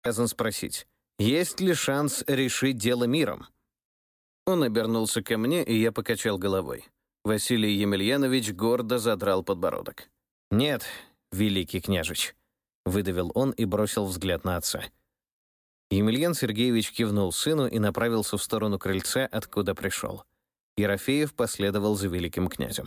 обязан спросить, есть ли шанс решить дело миром?» Он обернулся ко мне, и я покачал головой. Василий Емельянович гордо задрал подбородок. «Нет, великий княжич», — выдавил он и бросил взгляд на отца. Емельян Сергеевич кивнул сыну и направился в сторону крыльца, откуда пришел. Ерофеев последовал за великим князем.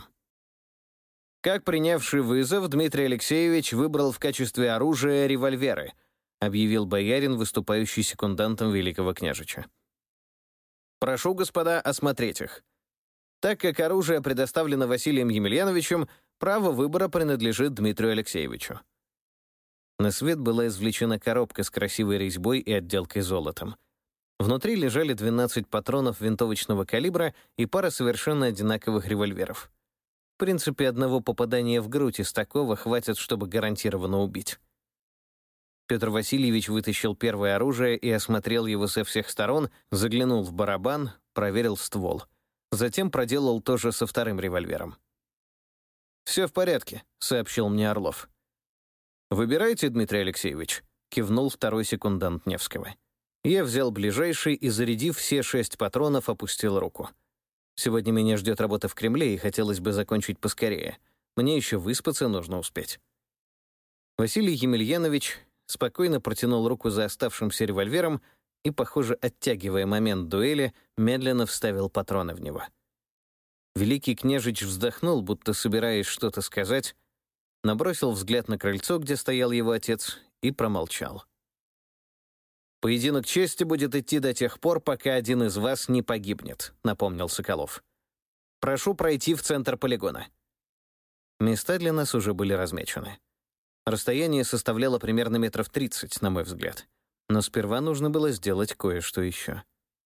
Как принявший вызов, Дмитрий Алексеевич выбрал в качестве оружия револьверы, объявил боярин, выступающий секундантом великого княжича. «Прошу, господа, осмотреть их. Так как оружие предоставлено Василием Емельяновичем, право выбора принадлежит Дмитрию Алексеевичу». На свет была извлечена коробка с красивой резьбой и отделкой золотом. Внутри лежали 12 патронов винтовочного калибра и пара совершенно одинаковых револьверов. В принципе, одного попадания в грудь из такого хватит, чтобы гарантированно убить. Петр Васильевич вытащил первое оружие и осмотрел его со всех сторон, заглянул в барабан, проверил ствол. Затем проделал то же со вторым револьвером. «Все в порядке», — сообщил мне Орлов. «Выбирайте, Дмитрий Алексеевич», — кивнул второй секундант Невского. Я взял ближайший и, зарядив все 6 патронов, опустил руку. Сегодня меня ждет работа в Кремле, и хотелось бы закончить поскорее. Мне еще выспаться нужно успеть. Василий Емельянович спокойно протянул руку за оставшимся револьвером и, похоже, оттягивая момент дуэли, медленно вставил патроны в него. Великий княжич вздохнул, будто собираясь что-то сказать, набросил взгляд на крыльцо, где стоял его отец, и промолчал. «Поединок чести будет идти до тех пор, пока один из вас не погибнет», — напомнил Соколов. «Прошу пройти в центр полигона». Места для нас уже были размечены. Расстояние составляло примерно метров 30, на мой взгляд. Но сперва нужно было сделать кое-что еще.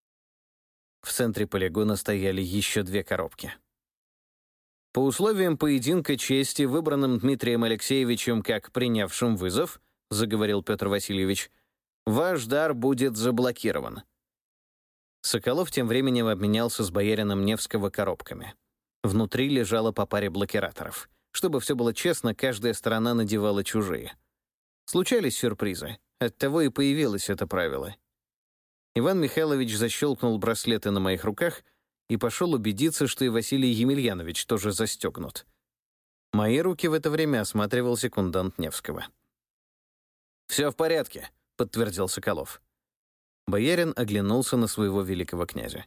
В центре полигона стояли еще 2 коробки. По условиям поединка чести, выбранным Дмитрием Алексеевичем как принявшим вызов, заговорил Петр Васильевич, ваш дар будет заблокирован. Соколов тем временем обменялся с боярином Невского коробками. Внутри лежало по паре блокираторов. Чтобы все было честно, каждая сторона надевала чужие. Случались сюрпризы. Оттого и появилось это правило. Иван Михайлович защелкнул браслеты на моих руках и пошел убедиться, что и Василий Емельянович тоже застегнут. Мои руки в это время осматривал секундант Невского. «Все в порядке», — подтвердил Соколов. Боярин оглянулся на своего великого князя.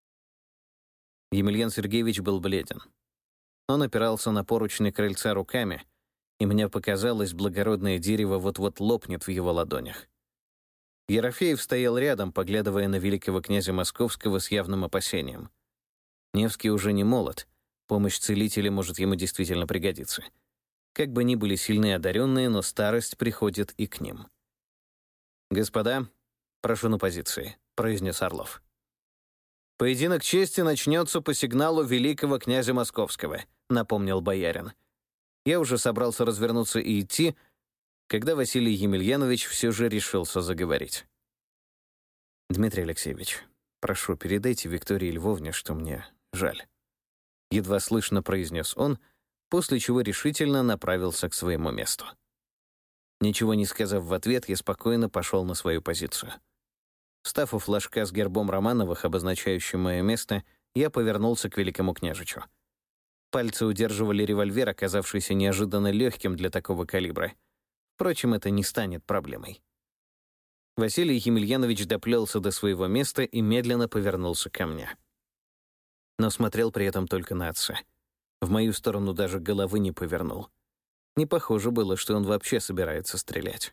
Емельян Сергеевич был бледен. Он опирался на поручни крыльца руками, и мне показалось, благородное дерево вот-вот лопнет в его ладонях. Ерофеев стоял рядом, поглядывая на великого князя Московского с явным опасением. Невский уже не молод, помощь целителя может ему действительно пригодиться. Как бы ни были сильны одаренные, но старость приходит и к ним. «Господа, прошу на позиции», — произнес Орлов. «Поединок чести начнется по сигналу великого князя Московского», — напомнил боярин. Я уже собрался развернуться и идти, когда Василий Емельянович все же решился заговорить. «Дмитрий Алексеевич, прошу, передайте Виктории Львовне, что мне жаль». Едва слышно произнес он, после чего решительно направился к своему месту. Ничего не сказав в ответ, я спокойно пошел на свою позицию. Встав у флажка с гербом Романовых, обозначающим мое место, я повернулся к великому княжичу. Пальцы удерживали револьвер, оказавшийся неожиданно легким для такого калибра. Впрочем, это не станет проблемой. Василий Емельянович доплелся до своего места и медленно повернулся ко мне. Но смотрел при этом только на отца. В мою сторону даже головы не повернул. Не похоже было, что он вообще собирается стрелять.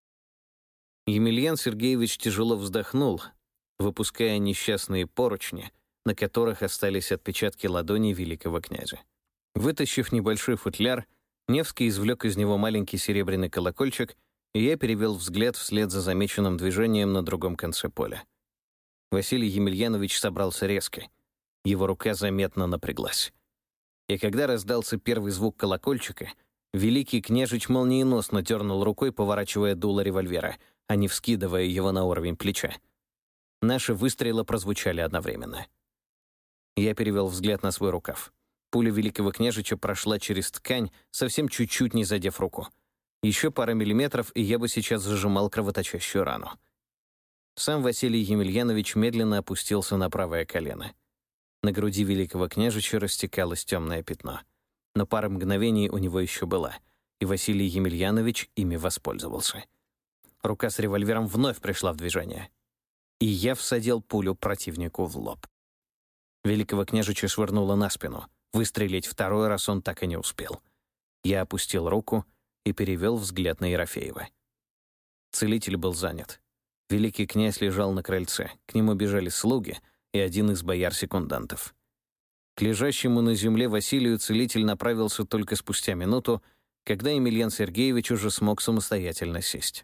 Емельян Сергеевич тяжело вздохнул, выпуская несчастные поручни, на которых остались отпечатки ладоней великого князя. Вытащив небольшой футляр, Невский извлек из него маленький серебряный колокольчик, и я перевел взгляд вслед за замеченным движением на другом конце поля. Василий Емельянович собрался резко. Его рука заметно напряглась. И когда раздался первый звук колокольчика, великий княжич молниеносно дернул рукой, поворачивая дуло револьвера, а не вскидывая его на уровень плеча. Наши выстрелы прозвучали одновременно. Я перевел взгляд на свой рукав. Пуля великого княжича прошла через ткань, совсем чуть-чуть не задев руку. Еще пара миллиметров, и я бы сейчас зажимал кровоточащую рану. Сам Василий Емельянович медленно опустился на правое колено. На груди великого княжича растекалось темное пятно. Но пара мгновений у него еще была, и Василий Емельянович ими воспользовался. Рука с револьвером вновь пришла в движение. И я всадил пулю противнику в лоб. Великого княжича швырнуло на спину. Выстрелить второй раз он так и не успел. Я опустил руку и перевел взгляд на Ерофеева. Целитель был занят. Великий князь лежал на крыльце. К нему бежали слуги и один из бояр-секундантов. К лежащему на земле Василию целитель направился только спустя минуту, когда Емельян Сергеевич уже смог самостоятельно сесть.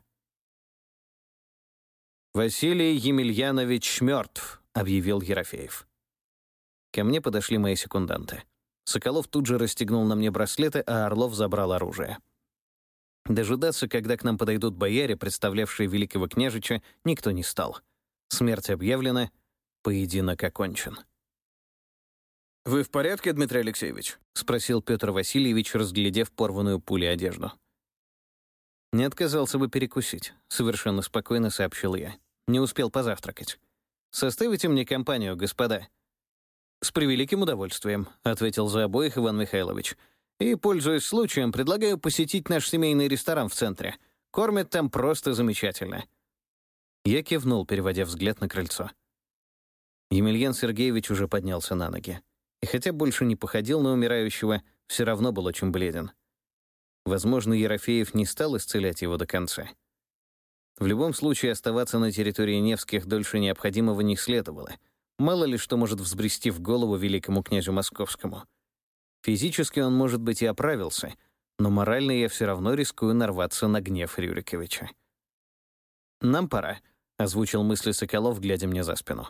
«Василий Емельянович мертв», — объявил Ерофеев. Ко мне подошли мои секунданты. Соколов тут же расстегнул на мне браслеты, а Орлов забрал оружие. Дожидаться, когда к нам подойдут бояре, представлявшие великого княжича, никто не стал. Смерть объявлена, поединок окончен. «Вы в порядке, Дмитрий Алексеевич?» — спросил Петр Васильевич, разглядев порванную пулей одежду. «Не отказался бы перекусить», — совершенно спокойно сообщил я. «Не успел позавтракать. Составите мне компанию, господа». «С превеликим удовольствием», — ответил за обоих Иван Михайлович. «И, пользуясь случаем, предлагаю посетить наш семейный ресторан в центре. Кормят там просто замечательно». Я кивнул, переводя взгляд на крыльцо. Емельян Сергеевич уже поднялся на ноги. И хотя больше не походил на умирающего, все равно был очень бледен. Возможно, Ерофеев не стал исцелять его до конца. В любом случае, оставаться на территории Невских дольше необходимого не следовало. Мало ли что может взбрести в голову великому князю Московскому. Физически он, может быть, и оправился, но морально я все равно рискую нарваться на гнев Рюриковича. «Нам пора», — озвучил мысли Соколов, глядя мне за спину.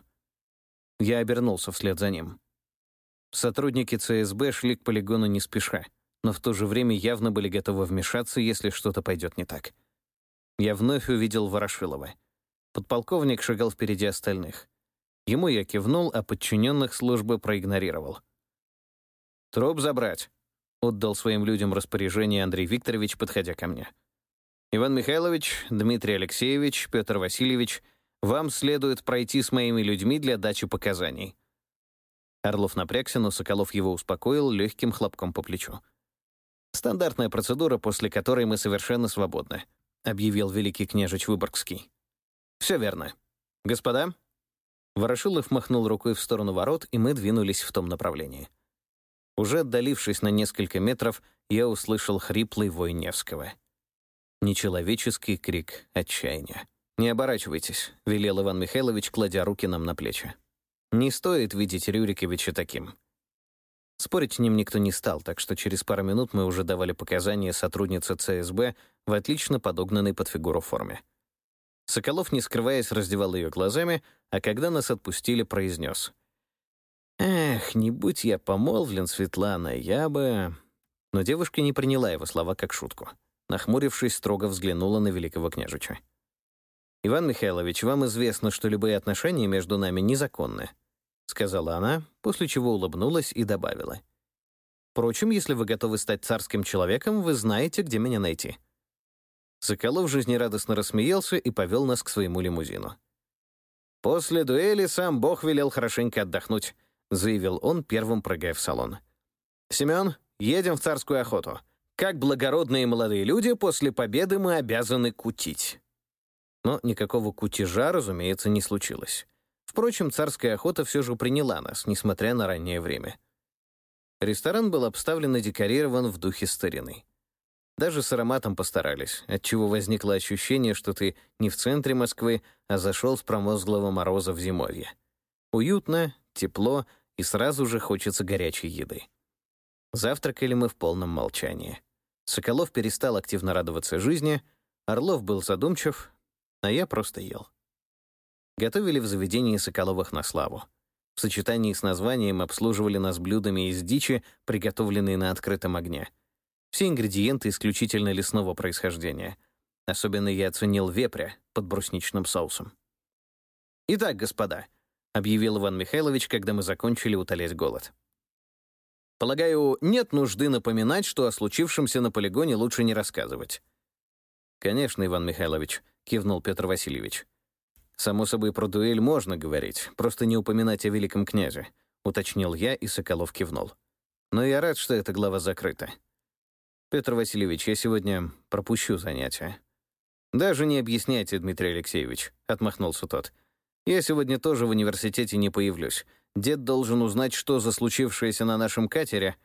Я обернулся вслед за ним. Сотрудники ЦСБ шли к полигону не спеша, но в то же время явно были готовы вмешаться, если что-то пойдет не так. Я вновь увидел Ворошилова. Подполковник шагал впереди остальных. Ему я кивнул, а подчиненных службы проигнорировал. «Труп забрать», — отдал своим людям распоряжение Андрей Викторович, подходя ко мне. «Иван Михайлович, Дмитрий Алексеевич, Петр Васильевич, вам следует пройти с моими людьми для дачи показаний». Орлов напрягся, но Соколов его успокоил легким хлопком по плечу. «Стандартная процедура, после которой мы совершенно свободны», — объявил великий княжич Выборгский. «Все верно. Господа?» Ворошилов махнул рукой в сторону ворот, и мы двинулись в том направлении. Уже отдалившись на несколько метров, я услышал хриплый вой Невского. Нечеловеческий крик отчаяния. «Не оборачивайтесь», — велел Иван Михайлович, кладя руки нам на плечи. «Не стоит видеть Рюриковича таким». Спорить с ним никто не стал, так что через пару минут мы уже давали показания сотруднице ЦСБ в отлично подогнанной под фигуру форме. Соколов, не скрываясь, раздевал ее глазами, а когда нас отпустили, произнес: «Эх, не будь я помолвлен, Светлана, я бы...» Но девушка не приняла его слова как шутку. Нахмурившись, строго взглянула на великого княжича. «Иван Михайлович, вам известно, что любые отношения между нами незаконны», — сказала она, после чего улыбнулась и добавила: «Впрочем, если вы готовы стать царским человеком, вы знаете, где меня найти». Соколов жизнерадостно рассмеялся и повел нас к своему лимузину. «После дуэли сам Бог велел хорошенько отдохнуть», — заявил он, первым прыгая в салон. «Семен, едем в царскую охоту. Как благородные молодые люди, после победы мы обязаны кутить». Но никакого кутежа, разумеется, не случилось. Впрочем, царская охота все же приняла нас, несмотря на раннее время. Ресторан был обставлен и декорирован в духе старины. Даже с ароматом постарались, отчего возникло ощущение, что ты не в центре Москвы, а зашел с промозглого мороза в зимовье. Уютно, тепло, и сразу же хочется горячей еды. Завтракали мы в полном молчании. Соколов перестал активно радоваться жизни, Орлов был задумчив, а я просто ел. Готовили в заведении Соколовых на славу. В сочетании с названием обслуживали нас блюдами из дичи, приготовленные на открытом огне. Все ингредиенты исключительно лесного происхождения. Особенно я оценил вепря под брусничным соусом. «Итак, господа», — объявил Иван Михайлович, когда мы закончили утолять голод. «Полагаю, нет нужды напоминать, что о случившемся на полигоне лучше не рассказывать. «Конечно, Иван Михайлович», — кивнул Петр Васильевич. «Само собой, про дуэль можно говорить, просто не упоминать о великом князе», — уточнил я, и Соколов кивнул. «Но я рад, что эта глава закрыта. Петр Васильевич, я сегодня пропущу занятия». «Даже не объясняйте, Дмитрий Алексеевич», — отмахнулся тот. «Я сегодня тоже в университете не появлюсь. Дед должен узнать, что за случившееся на нашем катере».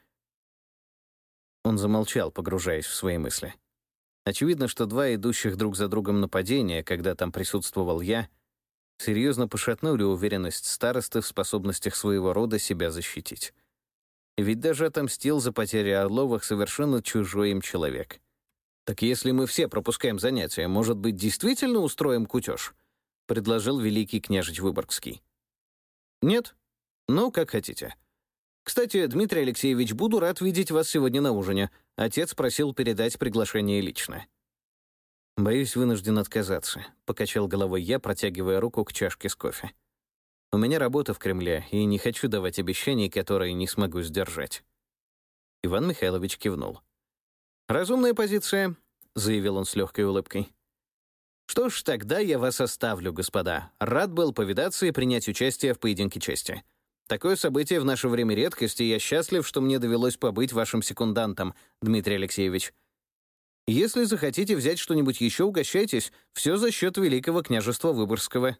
Он замолчал, погружаясь в свои мысли. Очевидно, что два идущих друг за другом нападения, когда там присутствовал я, серьезно пошатнули уверенность старосты в способностях своего рода себя защитить. Ведь даже отомстил за потери Орловых совершенно чужой им человек. «Так если мы все пропускаем занятия, может быть, действительно устроим кутеж?» — предложил великий княжич Выборгский. «Нет? Ну, как хотите. Кстати, Дмитрий Алексеевич, буду рад видеть вас сегодня на ужине. Отец просил передать приглашение лично». «Боюсь, вынужден отказаться», — покачал головой я, протягивая руку к чашке с кофе. «У меня работа в Кремле, и не хочу давать обещаний, которые не смогу сдержать». Иван Михайлович кивнул. «Разумная позиция», — заявил он с легкой улыбкой. «Что ж, тогда я вас оставлю, господа. Рад был повидаться и принять участие в поединке чести. Такое событие в наше время редкость, и я счастлив, что мне довелось побыть вашим секундантом, Дмитрий Алексеевич. Если захотите взять что-нибудь еще, угощайтесь. Все за счет Великого княжества Выборгского».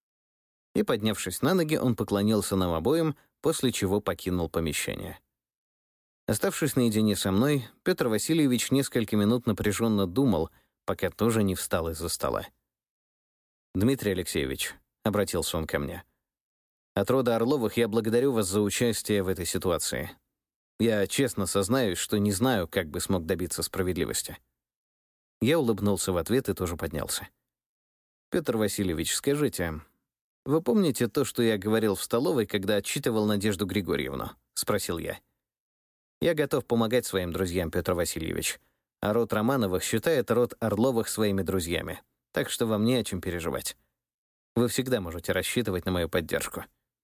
И, поднявшись на ноги, он поклонился нам обоим, после чего покинул помещение. Оставшись наедине со мной, Петр Васильевич несколько минут напряженно думал, пока тоже не встал из-за стола. «Дмитрий Алексеевич», — обратился он ко мне, — «от рода Орловых я благодарю вас за участие в этой ситуации. Я честно сознаюсь, что не знаю, как бы смог добиться справедливости». Я улыбнулся в ответ и тоже поднялся. «Петр Васильевич, скажите, вы помните то, что я говорил в столовой, когда отчитывал Надежду Григорьевну?» — спросил я. «Я готов помогать своим друзьям, Петр Васильевич, а род Романовых считает род Орловых своими друзьями, так что вам не о чем переживать. Вы всегда можете рассчитывать на мою поддержку».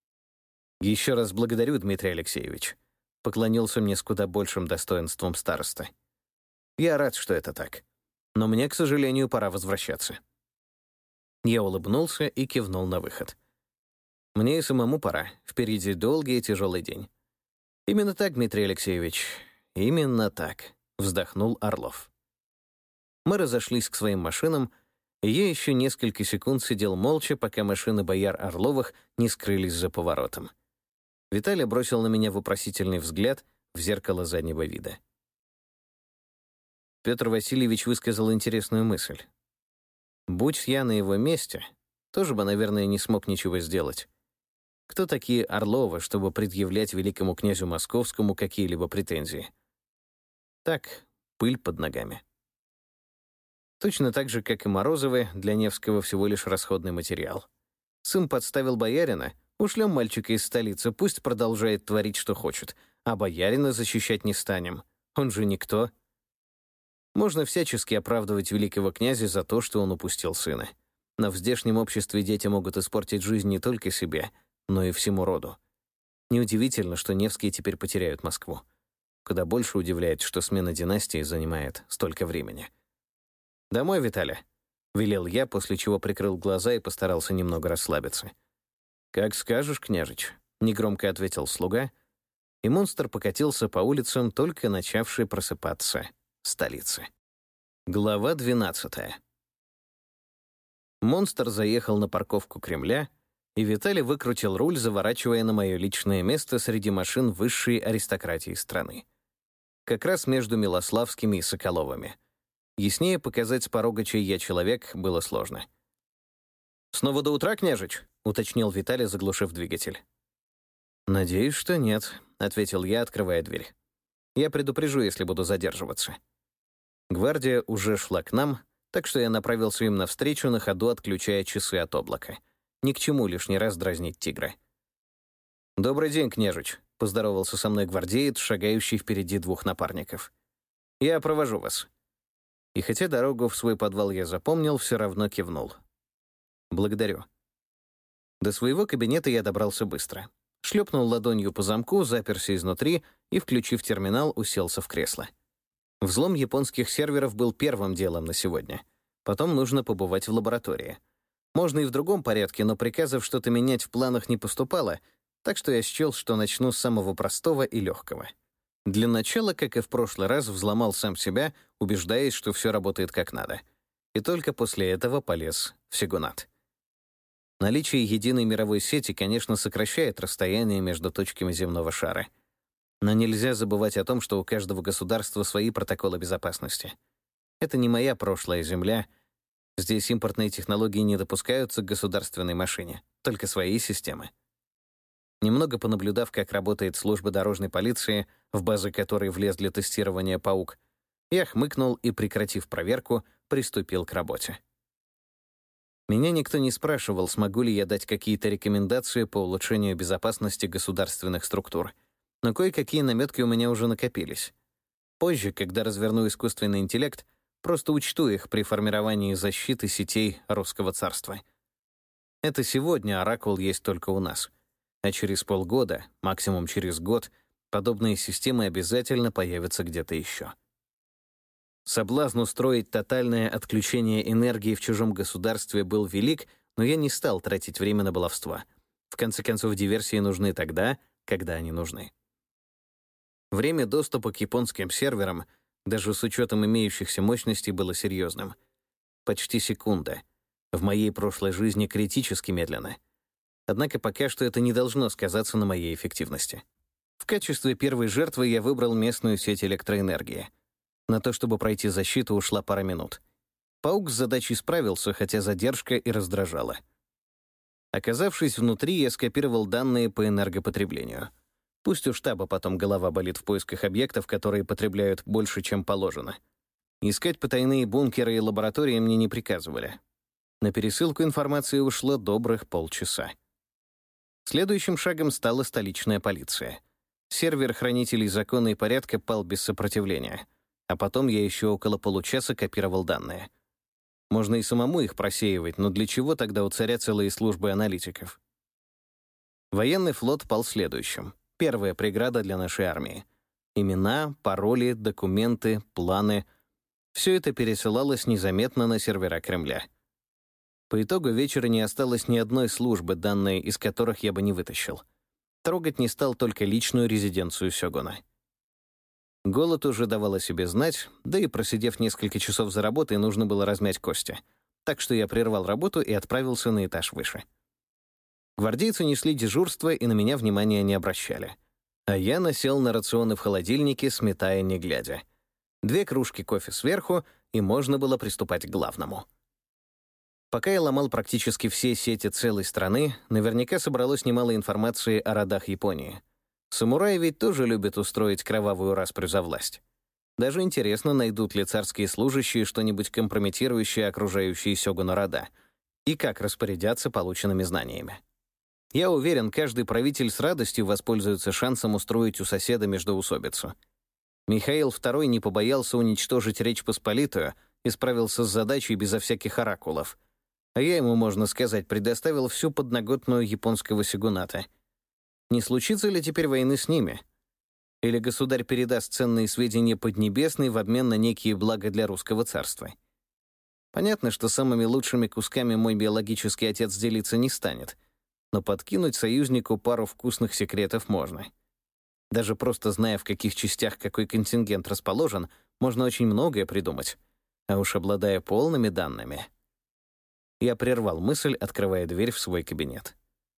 «Еще раз благодарю, Дмитрий Алексеевич», — поклонился мне с куда большим достоинством староста. «Я рад, что это так. Но мне, к сожалению, пора возвращаться». Я улыбнулся и кивнул на выход. «Мне и самому пора. Впереди долгий и тяжелый день». «Именно так, Дмитрий Алексеевич, именно так», — вздохнул Орлов. Мы разошлись к своим машинам, и я еще несколько секунд сидел молча, пока машины бояр Орловых не скрылись за поворотом. Виталий бросил на меня вопросительный взгляд в зеркало заднего вида. Петр Васильевич высказал интересную мысль. Будь я на его месте, тоже бы, наверное, не смог ничего сделать. Кто такие Орловы, чтобы предъявлять великому князю Московскому какие-либо претензии? Так, пыль под ногами. Точно так же, как и Морозовы, для Невского всего лишь расходный материал. Сын подставил боярина, ушлем мальчика из столицы, пусть продолжает творить, что хочет, а боярина защищать не станем. Он же никто. Можно всячески оправдывать великого князя за то, что он упустил сына. Но в здешнем обществе дети могут испортить жизнь не только себе, но и всему роду. Неудивительно, что Невские теперь потеряют Москву. Куда больше удивляет, что смена династии занимает столько времени. «Домой, Виталя», — велел я, после чего прикрыл глаза и постарался немного расслабиться. «Как скажешь, княжич», — негромко ответил слуга, и монстр покатился по улицам, только начавшей просыпаться столицы. Глава 12. Монстр заехал на парковку Кремля, и Виталий выкрутил руль, заворачивая на мое личное место среди машин высшей аристократии страны. Как раз между Милославскими и Соколовыми. Яснее показать с порога, чей я человек, было сложно. «Снова до утра, княжич?» — уточнил Виталий, заглушив двигатель. «Надеюсь, что нет», — ответил я, открывая дверь. «Я предупрежу, если буду задерживаться». Гвардия уже шла к нам, так что я направился им навстречу, на ходу отключая часы от облака. Ни к чему лишний раз дразнить тигра. «Добрый день, княжич», — поздоровался со мной гвардеец, шагающий впереди двух напарников. «Я провожу вас». И хотя дорогу в свой подвал я запомнил, все равно кивнул. «Благодарю». До своего кабинета я добрался быстро. Шлепнул ладонью по замку, заперся изнутри и, включив терминал, уселся в кресло. Взлом японских серверов был первым делом на сегодня. Потом нужно побывать в лаборатории. Можно и в другом порядке, но приказов что-то менять в планах не поступало, так что я счел, что начну с самого простого и легкого. Для начала, как и в прошлый раз, взломал сам себя, убеждаясь, что все работает как надо. И только после этого полез в Сегунат. Наличие единой мировой сети, конечно, сокращает расстояние между точками земного шара. Но нельзя забывать о том, что у каждого государства свои протоколы безопасности. Это не моя прошлая Земля. Здесь импортные технологии не допускаются к государственной машине, только свои системы. Немного понаблюдав, как работает служба дорожной полиции, в базы которой влез для тестирования «Паук», я хмыкнул и, прекратив проверку, приступил к работе. Меня никто не спрашивал, смогу ли я дать какие-то рекомендации по улучшению безопасности государственных структур, но кое-какие наметки у меня уже накопились. Позже, когда разверну искусственный интеллект, просто учту их при формировании защиты сетей русского царства. Это сегодня оракул есть только у нас. А через полгода, максимум через год, подобные системы обязательно появятся где-то еще. Соблазн устроить тотальное отключение энергии в чужом государстве был велик, но я не стал тратить время на баловство. В конце концов, диверсии нужны тогда, когда они нужны. Время доступа к японским серверам, даже с учетом имеющихся мощностей, было серьезным. Почти секунда. В моей прошлой жизни критически медленно. Однако пока что это не должно сказаться на моей эффективности. В качестве первой жертвы я выбрал местную сеть электроэнергии. На то, чтобы пройти защиту, ушла пара минут. Паук с задачей справился, хотя задержка и раздражала. Оказавшись внутри, я скопировал данные по энергопотреблению. Пусть у штаба потом голова болит в поисках объектов, которые потребляют больше, чем положено. Искать потайные бункеры и лаборатории мне не приказывали. На пересылку информации ушло добрых полчаса. Следующим шагом стала столичная полиция. Сервер хранителей закона и порядка пал без сопротивления. А потом я еще около получаса копировал данные. Можно и самому их просеивать, но для чего тогда у царя целые службы аналитиков? Военный флот пал следующим. Первая преграда для нашей армии. Имена, пароли, документы, планы — все это пересылалось незаметно на сервера Кремля. По итогу вечера не осталось ни одной службы, данные из которых я бы не вытащил. Трогать не стал только личную резиденцию сёгуна. Голод уже давал о себе знать, да и просидев несколько часов за работой, нужно было размять кости. Так что я прервал работу и отправился на этаж выше. Гвардейцы несли дежурство и на меня внимания не обращали. А я насел на рационы в холодильнике, сметая не глядя. 2 кружки кофе сверху, и можно было приступать к главному. Пока я ломал практически все сети целой страны, наверняка собралось немало информации о родах Японии. Самураи ведь тоже любят устроить кровавую распрю за власть. Даже интересно, найдут ли царские служащие что-нибудь компрометирующее окружающие сёгуна рода, и как распорядятся полученными знаниями. Я уверен, каждый правитель с радостью воспользуется шансом устроить у соседа междоусобицу. Михаил II не побоялся уничтожить Речь Посполитую и справился с задачей безо всяких оракулов. А я ему, можно сказать, предоставил всю подноготную японского сёгуната. Не случится ли теперь войны с ними? Или государь передаст ценные сведения Поднебесной в обмен на некие блага для русского царства? Понятно, что самыми лучшими кусками мой биологический отец делиться не станет, но подкинуть союзнику пару вкусных секретов можно. Даже просто зная, в каких частях какой контингент расположен, можно очень многое придумать. А уж обладая полными данными... Я прервал мысль, открывая дверь в свой кабинет.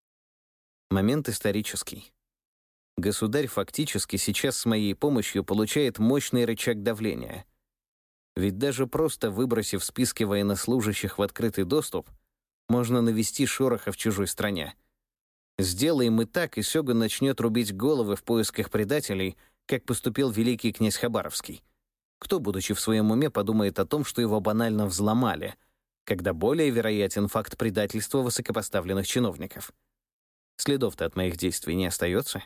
Момент исторический. Государь фактически сейчас с моей помощью получает мощный рычаг давления. Ведь даже просто выбросив списки военнослужащих в открытый доступ, можно навести шороха в чужой стране. Сделаем мы так, и сёгун начнет рубить головы в поисках предателей, как поступил великий князь Хабаровский. Кто, будучи в своем уме, подумает о том, что его банально взломали, когда более вероятен факт предательства высокопоставленных чиновников? Следов-то от моих действий не остается.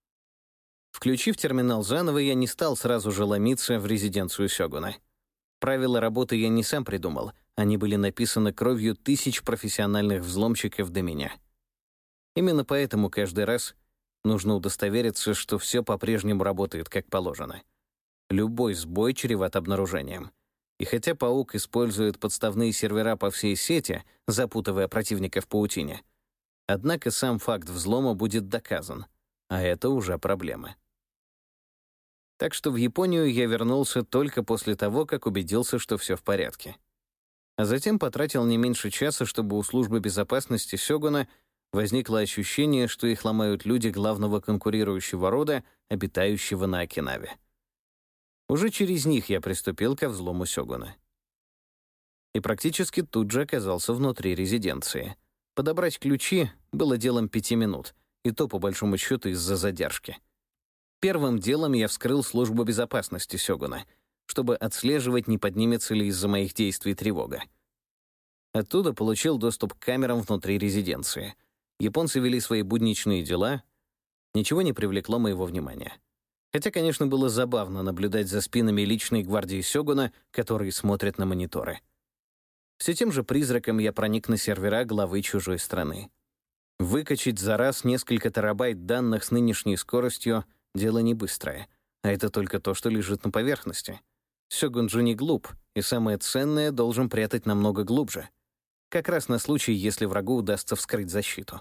Включив терминал заново, я не стал сразу же ломиться в резиденцию сёгуна. Правила работы я не сам придумал, они были написаны кровью тысяч профессиональных взломщиков до меня. Именно поэтому каждый раз нужно удостовериться, что все по-прежнему работает как положено. Любой сбой чреват обнаружением. И хотя паук использует подставные сервера по всей сети, запутывая противника в паутине, однако сам факт взлома будет доказан, а это уже проблема. Так что в Японию я вернулся только после того, как убедился, что все в порядке. А затем потратил не меньше часа, чтобы у службы безопасности Сёгуна возникло ощущение, что их ломают люди главного конкурирующего рода, обитающего на Окинаве. Уже через них я приступил ко взлому Сёгуна. И практически тут же оказался внутри резиденции. Подобрать ключи было делом 5 минут, и то, по большому счету, из-за задержки. Первым делом я вскрыл службу безопасности Сёгуна, чтобы отслеживать, не поднимется ли из-за моих действий тревога. Оттуда получил доступ к камерам внутри резиденции. Японцы вели свои будничные дела, ничего не привлекло моего внимания. Хотя, конечно, было забавно наблюдать за спинами личной гвардии Сёгуна, которые смотрят на мониторы. Все тем же призраком я проник на сервера главы чужой страны. Выкачать за раз несколько терабайт данных с нынешней скоростью — дело не быстрое, а это только то, что лежит на поверхности. Сёгун же не глуп, и самое ценное должен прятать намного глубже. Как раз на случай, если врагу удастся вскрыть защиту.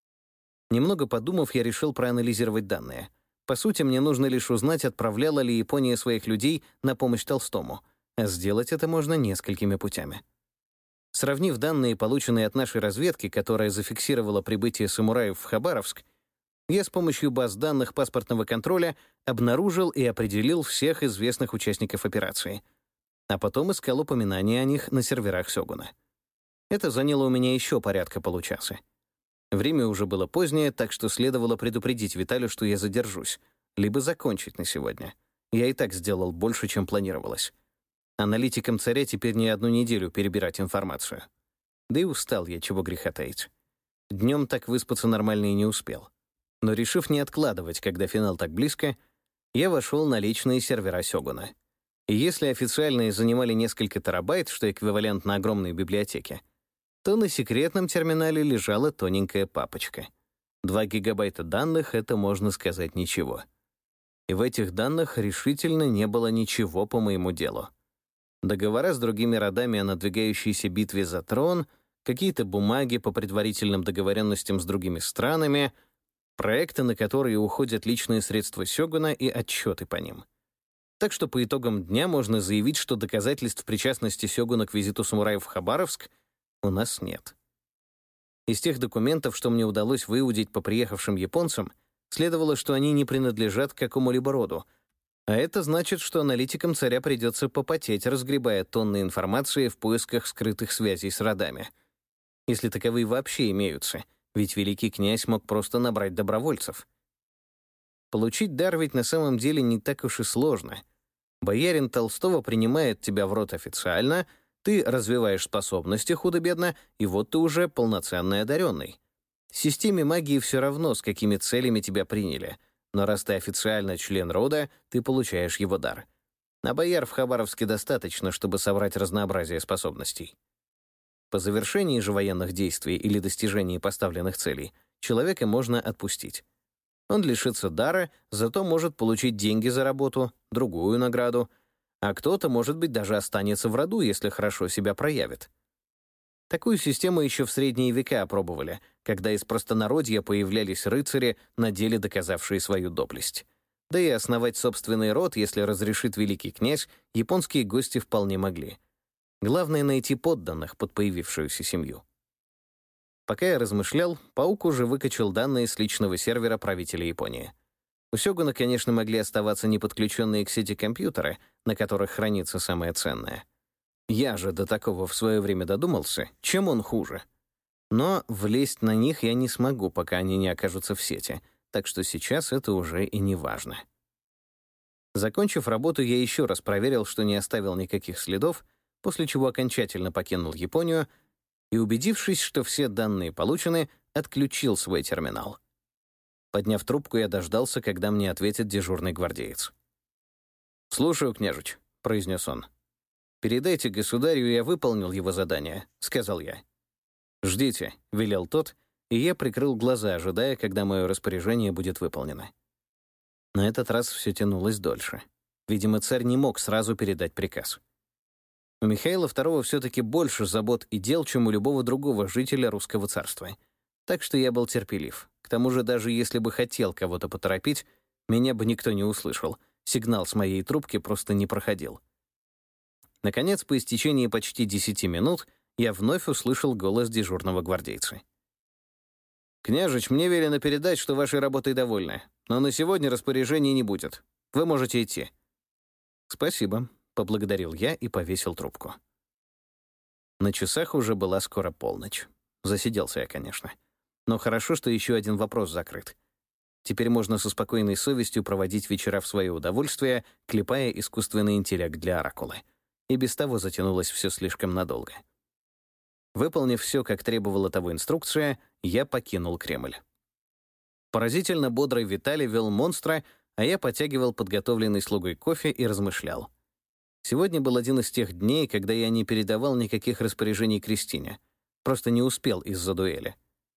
Немного подумав, я решил проанализировать данные. По сути, мне нужно лишь узнать, отправляла ли Япония своих людей на помощь Толстому, а сделать это можно несколькими путями. Сравнив данные, полученные от нашей разведки, которая зафиксировала прибытие самураев в Хабаровск, я с помощью баз данных паспортного контроля обнаружил и определил всех известных участников операции, а потом искал упоминания о них на серверах Сёгуна. Это заняло у меня еще порядка получаса. Время уже было позднее, так что следовало предупредить Виталю, что я задержусь, либо закончить на сегодня. Я и так сделал больше, чем планировалось. Аналитикам царя теперь не одну неделю перебирать информацию. Да и устал я, чего греха таить. Днем так выспаться нормально и не успел. Но решив не откладывать, когда финал так близко, я вошел на личные сервера Сёгуна. И если официальные занимали несколько терабайт, что эквивалентно огромной библиотеке, то на секретном терминале лежала тоненькая папочка. 2 гигабайта данных — это, можно сказать, ничего. И в этих данных решительно не было ничего по моему делу. Договора с другими родами о надвигающейся битве за трон, какие-то бумаги по предварительным договоренностям с другими странами, проекты, на которые уходят личные средства Сёгуна и отчеты по ним. Так что по итогам дня можно заявить, что доказательств причастности Сёгуна к визиту самураев в Хабаровск у нас нет. Из тех документов, что мне удалось выудить по приехавшим японцам, следовало, что они не принадлежат к какому-либо роду, а это значит, что аналитикам царя придется попотеть, разгребая тонны информации в поисках скрытых связей с родами. Если таковые вообще имеются, ведь великий князь мог просто набрать добровольцев. Получить дар ведь на самом деле не так уж и сложно. Боярин Толстого принимает тебя в род официально, ты развиваешь способности худо-бедно, и вот ты уже полноценный одаренный. Системе магии все равно, с какими целями тебя приняли, но раз ты официально член рода, ты получаешь его дар. А бояр в Хабаровске достаточно, чтобы собрать разнообразие способностей. По завершении же военных действий или достижении поставленных целей человека можно отпустить. Он лишится дара, зато может получить деньги за работу, другую награду, а кто-то, может быть, даже останется в роду, если хорошо себя проявит. Такую систему еще в средние века опробовали, когда из простонародья появлялись рыцари, на деле доказавшие свою доблесть. Да и основать собственный род, если разрешит великий князь, японские гости вполне могли. Главное — найти подданных под появившуюся семью. Пока я размышлял, паук уже выкачал данные с личного сервера правителя Японии. У Сёгуна, конечно, могли оставаться неподключенные к сети компьютеры, на которых хранится самое ценное. Я же до такого в свое время додумался, чем он хуже. Но влезть на них я не смогу, пока они не окажутся в сети, так что сейчас это уже и не важно. Закончив работу, я еще раз проверил, что не оставил никаких следов, после чего окончательно покинул Японию и, убедившись, что все данные получены, отключил свой терминал. Подняв трубку, я дождался, когда мне ответит дежурный гвардеец. «Слушаю, княжич», — произнес он. «Передайте государю, я выполнил его задание», — сказал я. «Ждите», — велел тот, и я прикрыл глаза, ожидая, когда мое распоряжение будет выполнено. На этот раз все тянулось дольше. Видимо, царь не мог сразу передать приказ. У Михаила II все-таки больше забот и дел, чем у любого другого жителя русского царства. Так что я был терпелив. К тому же, даже если бы хотел кого-то поторопить, меня бы никто не услышал. Сигнал с моей трубки просто не проходил. Наконец, по истечении почти 10 минут, я вновь услышал голос дежурного гвардейца. «Княжич, мне велено передать, что вашей работой довольны, но на сегодня распоряжений не будет. Вы можете идти». «Спасибо», — поблагодарил я и повесил трубку. На часах уже была скоро полночь. Засиделся я, конечно. Но хорошо, что еще один вопрос закрыт. Теперь можно со спокойной совестью проводить вечера в свое удовольствие, клепая искусственный интеллект для оракула. И без того затянулось все слишком надолго. Выполнив все, как требовала того инструкция, я покинул Кремль. Поразительно бодрый Виталий вел монстра, а я потягивал подготовленный слугой кофе и размышлял. Сегодня был один из тех дней, когда я не передавал никаких распоряжений Кристине. Просто не успел из-за дуэли.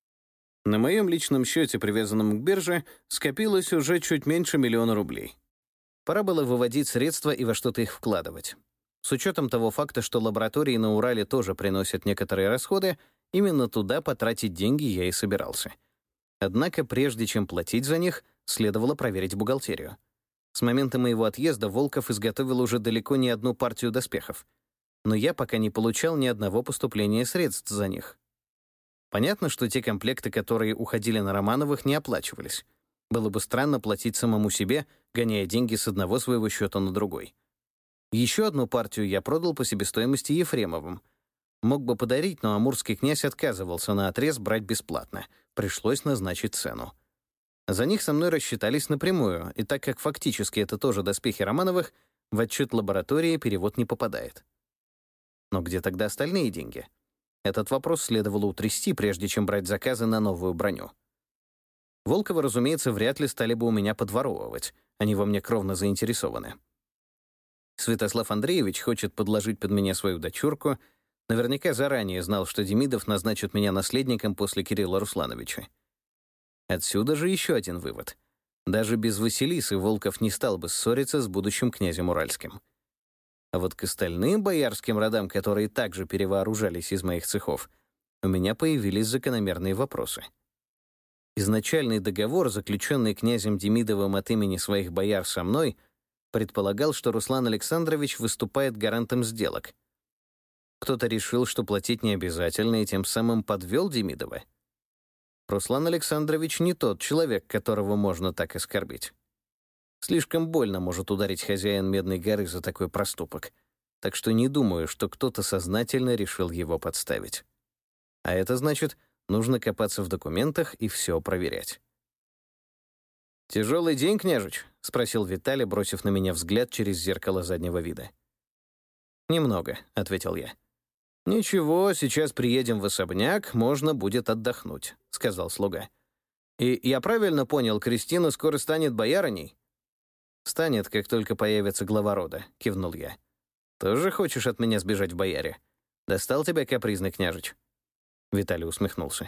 На моем личном счете, привязанном к бирже, скопилось уже чуть меньше 1 000 000 рублей. Пора было выводить средства и во что-то их вкладывать. С учетом того факта, что лаборатории на Урале тоже приносят некоторые расходы, именно туда потратить деньги я и собирался. Однако, прежде чем платить за них, следовало проверить бухгалтерию. С момента моего отъезда Волков изготовил уже далеко не одну партию доспехов. Но я пока не получал ни одного поступления средств за них. Понятно, что те комплекты, которые уходили на Романовых, не оплачивались. Было бы странно платить самому себе, гоняя деньги с одного своего счета на другой. Еще одну партию я продал по себестоимости Ефремовым. Мог бы подарить, но амурский князь отказывался наотрез брать бесплатно. Пришлось назначить цену. За них со мной рассчитались напрямую, и так как фактически это тоже доспехи Романовых, в отчет лаборатории перевод не попадает. Но где тогда остальные деньги? Этот вопрос следовало утрясти, прежде чем брать заказы на новую броню. Волкова, разумеется, вряд ли стали бы у меня подворовывать. Они во мне кровно заинтересованы. Святослав Андреевич хочет подложить под меня свою дочурку. Наверняка заранее знал, что Демидов назначит меня наследником после Кирилла Руслановича. Отсюда же еще один вывод. Даже без Василисы Волков не стал бы ссориться с будущим князем Уральским. А вот к остальным боярским родам, которые также перевооружались из моих цехов, у меня появились закономерные вопросы. Изначальный договор, заключенный князем Демидовым от имени своих бояр со мной, предполагал, что Руслан Александрович выступает гарантом сделок. Кто-то решил, что платить не обязательно, и тем самым подвел Демидова. Руслан Александрович не тот человек, которого можно так оскорбить. Слишком больно может ударить хозяин Медной горы за такой проступок, так что не думаю, что кто-то сознательно решил его подставить. А это значит, нужно копаться в документах и все проверять. «Тяжелый день, княжич?» — спросил Виталий, бросив на меня взгляд через зеркало заднего вида. «Немного», — ответил я. «Ничего, сейчас приедем в особняк, можно будет отдохнуть», — сказал слуга. «И я правильно понял, Кристина скоро станет боярыней?» «Станет, как только появится глава рода», — кивнул я. «Тоже хочешь от меня сбежать в бояре? Достал тебя капризный княжич?» Виталий усмехнулся.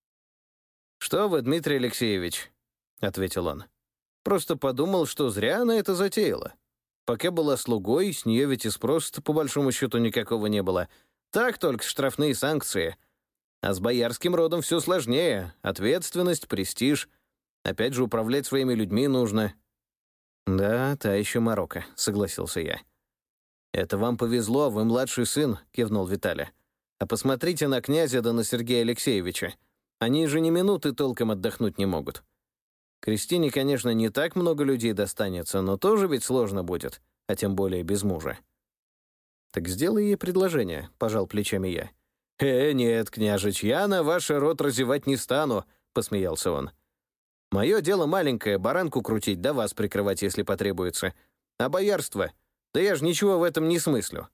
«Что вы, Дмитрий Алексеевич?» — ответил он. «Просто подумал, что зря она это затеяла. Пока была слугой, с нее ведь и спроса по большому счету никакого не было. Так только штрафные санкции. А с боярским родом все сложнее. Ответственность, престиж. Опять же, управлять своими людьми нужно». «Да, та еще морока», — согласился я. «Это вам повезло, вы младший сын», — кивнул Виталий. «А посмотрите на князя да на Сергея Алексеевича. Они же ни минуты толком отдохнуть не могут. Кристине, конечно, не так много людей достанется, но тоже ведь сложно будет, а тем более без мужа». «Так сделай ей предложение», — пожал плечами я. Нет, княжич, я на ваш рот разевать не стану», — посмеялся он. «Мое дело маленькое, баранку крутить, да вас прикрывать, если потребуется. А боярство? Да я же ничего в этом не смыслю».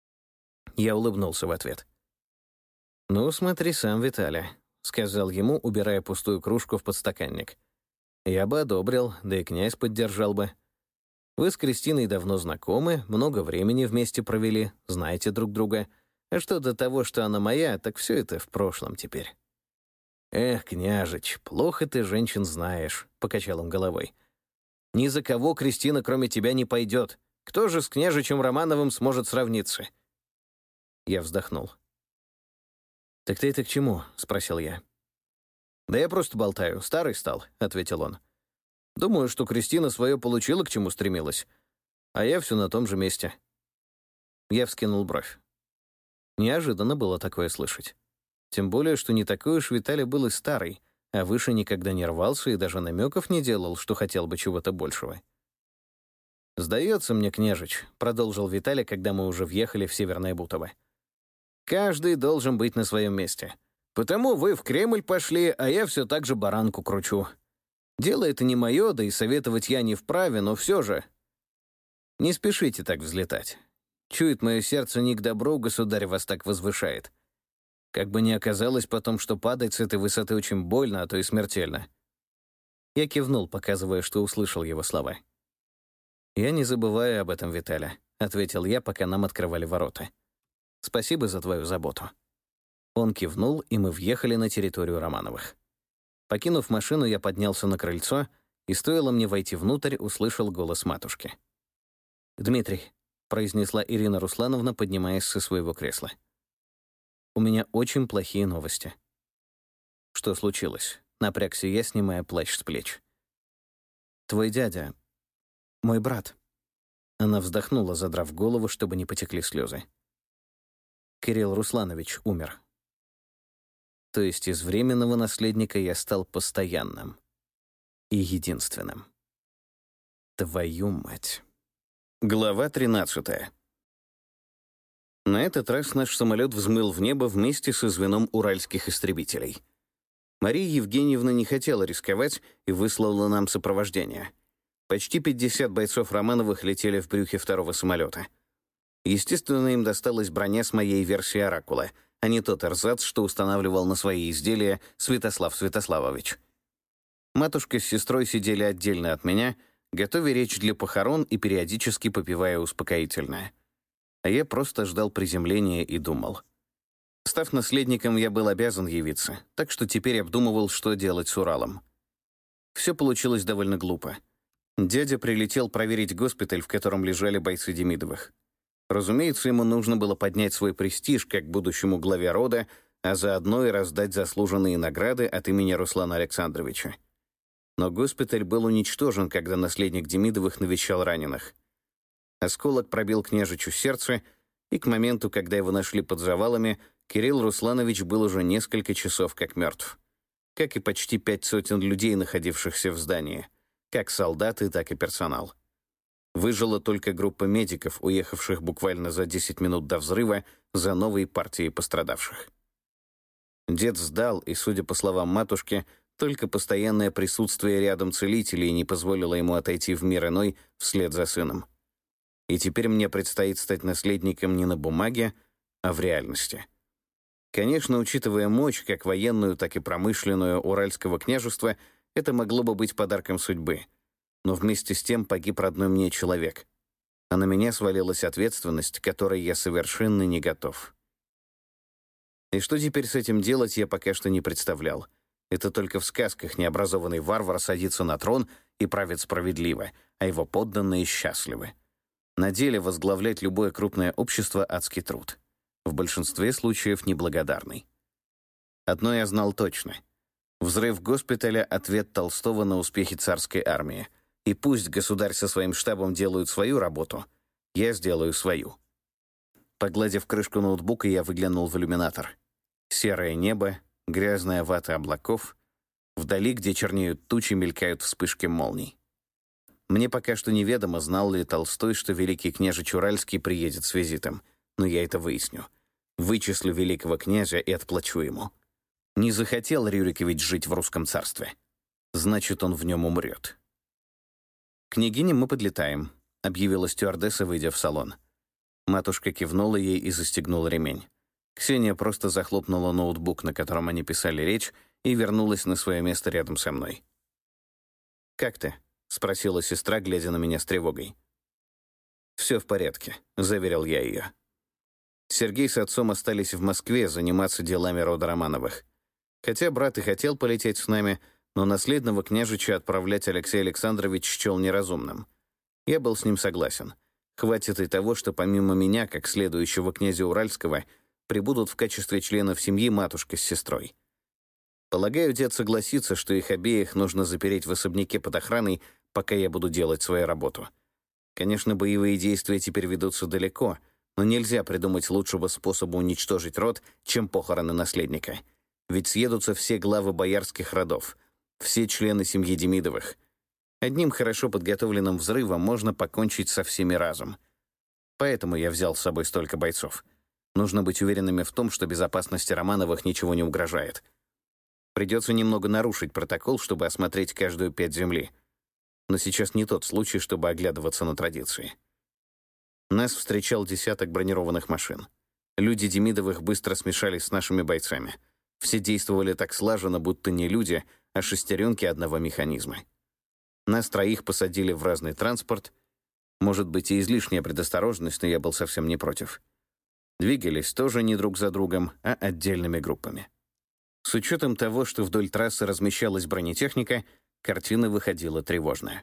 Я улыбнулся в ответ. «Ну, смотри сам, Виталий», — сказал ему, убирая пустую кружку в подстаканник. «Я бы одобрил, да и князь поддержал бы. Вы с Кристиной давно знакомы, много времени вместе провели, знаете друг друга. А что до того, что она моя, так все это в прошлом теперь». «Эх, княжич, плохо ты женщин знаешь», — покачал он головой. «Ни за кого Кристина, кроме тебя, не пойдет. Кто же с княжичем Романовым сможет сравниться?» Я вздохнул. «Так ты это к чему?» — спросил я. «Да я просто болтаю. Старый стал», — ответил он. «Думаю, что Кристина свое получила, к чему стремилась, а я все на том же месте». Я вскинул бровь. Неожиданно было такое слышать. Тем более, что не такой уж Виталий был и старый, а выше никогда не рвался и даже намеков не делал, что хотел бы чего-то большего. «Сдается мне, княжич», — продолжил Виталий, когда мы уже въехали в Северное Бутово. «Каждый должен быть на своем месте. Потому вы в Кремль пошли, а я все так же баранку кручу. Дело это не мое, да и советовать я не вправе, но все же. Не спешите так взлетать. Чует мое сердце, не к добру государь вас так возвышает. Как бы ни оказалось потом, что падать с этой высоты очень больно, а то и смертельно». Я кивнул, показывая, что услышал его слова. «Я не забываю об этом, Виталя», — ответил я, пока нам открывали ворота. «Спасибо за твою заботу». Он кивнул, и мы въехали на территорию Романовых. Покинув машину, я поднялся на крыльцо, и стоило мне войти внутрь, услышал голос матушки. «Дмитрий», — произнесла Ирина Руслановна, поднимаясь со своего кресла. «У меня очень плохие новости». «Что случилось?» — напрягся я, снимая плащ с плеч. «Твой дядя, мой брат». Она вздохнула, задрав голову, чтобы не потекли слезы. «Кирилл Русланович умер. То есть из временного наследника я стал постоянным и единственным. Твою мать». Глава 13. На этот раз наш самолет взмыл в небо вместе со звеном уральских истребителей. Мария Евгеньевна не хотела рисковать и выслала нам сопровождение. Почти 50 бойцов Романовых летели в брюхе второго самолета. Естественно, им досталась броня с моей версии «Оракула», а не тот эрзац, что устанавливал на свои изделия Святослав Святославович. Матушка с сестрой сидели отдельно от меня, готовя речь для похорон и периодически попивая успокоительное. А я просто ждал приземления и думал. Став наследником, я был обязан явиться, так что теперь обдумывал, что делать с Уралом. Все получилось довольно глупо. Дядя прилетел проверить госпиталь, в котором лежали бойцы Демидовых. Разумеется, ему нужно было поднять свой престиж как будущему главе рода, а заодно и раздать заслуженные награды от имени Руслана Александровича. Но госпиталь был уничтожен, когда наследник Демидовых навещал раненых. Осколок пробил княжичу сердце, и к моменту, когда его нашли под завалами, Кирилл Русланович был уже несколько часов как мертв. Как и почти 500 людей, находившихся в здании. Как солдаты, так и персонал. Выжила только группа медиков, уехавших буквально за 10 минут до взрыва за новой партией пострадавших. Дед сдал, и, судя по словам матушки, только постоянное присутствие рядом целителей не позволило ему отойти в мир иной вслед за сыном. И теперь мне предстоит стать наследником не на бумаге, а в реальности. Конечно, учитывая мощь, как военную, так и промышленную Уральского княжества, это могло бы быть подарком судьбы. Но вместе с тем погиб родной мне человек. А на меня свалилась ответственность, к которой я совершенно не готов. И что теперь с этим делать, я пока что не представлял. Это только в сказках необразованный варвар садится на трон и правит справедливо, а его подданные счастливы. На деле возглавлять любое крупное общество — адский труд. В большинстве случаев неблагодарный. Одно я знал точно. Взрыв госпиталя — ответ Толстого на успехи царской армии. И пусть государь со своим штабом делают свою работу, я сделаю свою. Погладив крышку ноутбука, я выглянул в иллюминатор. Серое небо, грязная вата облаков. Вдали, где чернеют тучи, мелькают вспышки молний. Мне пока что неведомо, знал ли Толстой, что великий княжич Уральский приедет с визитом, но я это выясню. Вычислю великого князя и отплачу ему. Не захотел Рюрикович жить в русском царстве. Значит, он в нем умрет. «Княгиня, мы подлетаем», — объявила стюардесса, выйдя в салон. Матушка кивнула ей и застегнула ремень. Ксения просто захлопнула ноутбук, на котором они писали речь, и вернулась на свое место рядом со мной. «Как ты?» — спросила сестра, глядя на меня с тревогой. «Все в порядке», — заверил я ее. Сергей с отцом остались в Москве заниматься делами рода Романовых. Хотя брат и хотел полететь с нами, но наследного княжича отправлять Алексей Александрович счел неразумным. Я был с ним согласен. Хватит и того, что помимо меня, как следующего князя Уральского, прибудут в качестве членов семьи матушка с сестрой. Полагаю, дед согласится, что их обеих нужно запереть в особняке под охраной, пока я буду делать свою работу. Конечно, боевые действия теперь ведутся далеко, но нельзя придумать лучшего способа уничтожить род, чем похороны наследника. Ведь съедутся все главы боярских родов, все члены семьи Демидовых. Одним хорошо подготовленным взрывом можно покончить со всеми разом. Поэтому я взял с собой столько бойцов. Нужно быть уверенными в том, что безопасности Романовых ничего не угрожает. Придется немного нарушить протокол, чтобы осмотреть каждую пять земли. Но сейчас не тот случай, чтобы оглядываться на традиции. Нас встречал десяток бронированных машин. Люди Демидовых быстро смешались с нашими бойцами. Все действовали так слаженно, будто не люди, а шестеренки одного механизма. Нас троих посадили в разный транспорт. Может быть, и излишняя предосторожность, но я был совсем не против. Двигались тоже не друг за другом, а отдельными группами. С учетом того, что вдоль трассы размещалась бронетехника, картина выходила тревожная.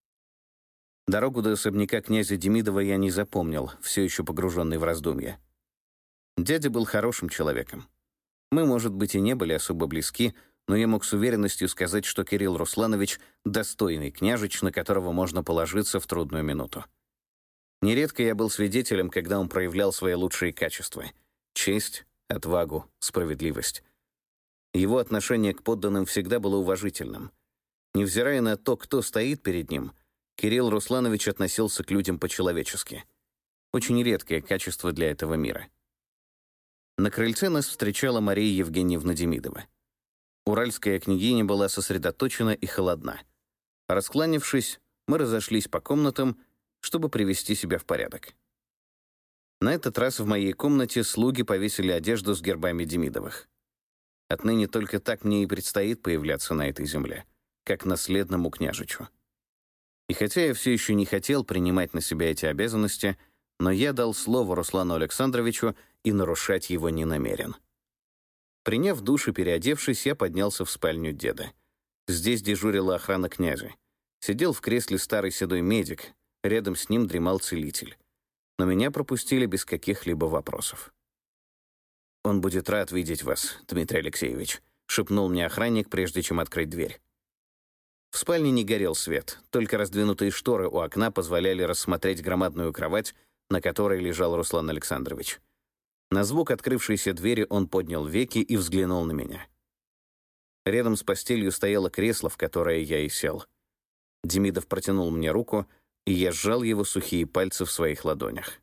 Дорогу до особняка князя Демидова я не запомнил, все еще погруженный в раздумья. Дядя был хорошим человеком. Мы, может быть, и не были особо близки, но я мог с уверенностью сказать, что Кирилл Русланович — достойный княжич, на которого можно положиться в трудную минуту. Нередко я был свидетелем, когда он проявлял свои лучшие качества — честь, отвагу, справедливость. Его отношение к подданным всегда было уважительным. Невзирая на то, кто стоит перед ним, Кирилл Русланович относился к людям по-человечески. Очень редкое качество для этого мира. На крыльце нас встречала Мария Евгеньевна Демидова. Уральская княгиня была сосредоточена и холодна. Раскланявшись, мы разошлись по комнатам, чтобы привести себя в порядок. На этот раз в моей комнате слуги повесили одежду с гербами Демидовых. Отныне только так мне и предстоит появляться на этой земле, как наследному княжичу. И хотя я все еще не хотел принимать на себя эти обязанности, но я дал слово Руслану Александровичу и нарушать его не намерен. Приняв душ и переодевшись, я поднялся в спальню деда. Здесь дежурила охрана князя. Сидел в кресле старый седой медик, рядом с ним дремал целитель. Но меня пропустили без каких-либо вопросов. «Он будет рад видеть вас, Дмитрий Алексеевич», — шепнул мне охранник, прежде чем открыть дверь. В спальне не горел свет, только раздвинутые шторы у окна позволяли рассмотреть громадную кровать, на которой лежал Руслан Александрович. На звук открывшейся двери он поднял веки и взглянул на меня. Рядом с постелью стояло кресло, в которое я и сел. Демидов протянул мне руку, и я сжал его сухие пальцы в своих ладонях.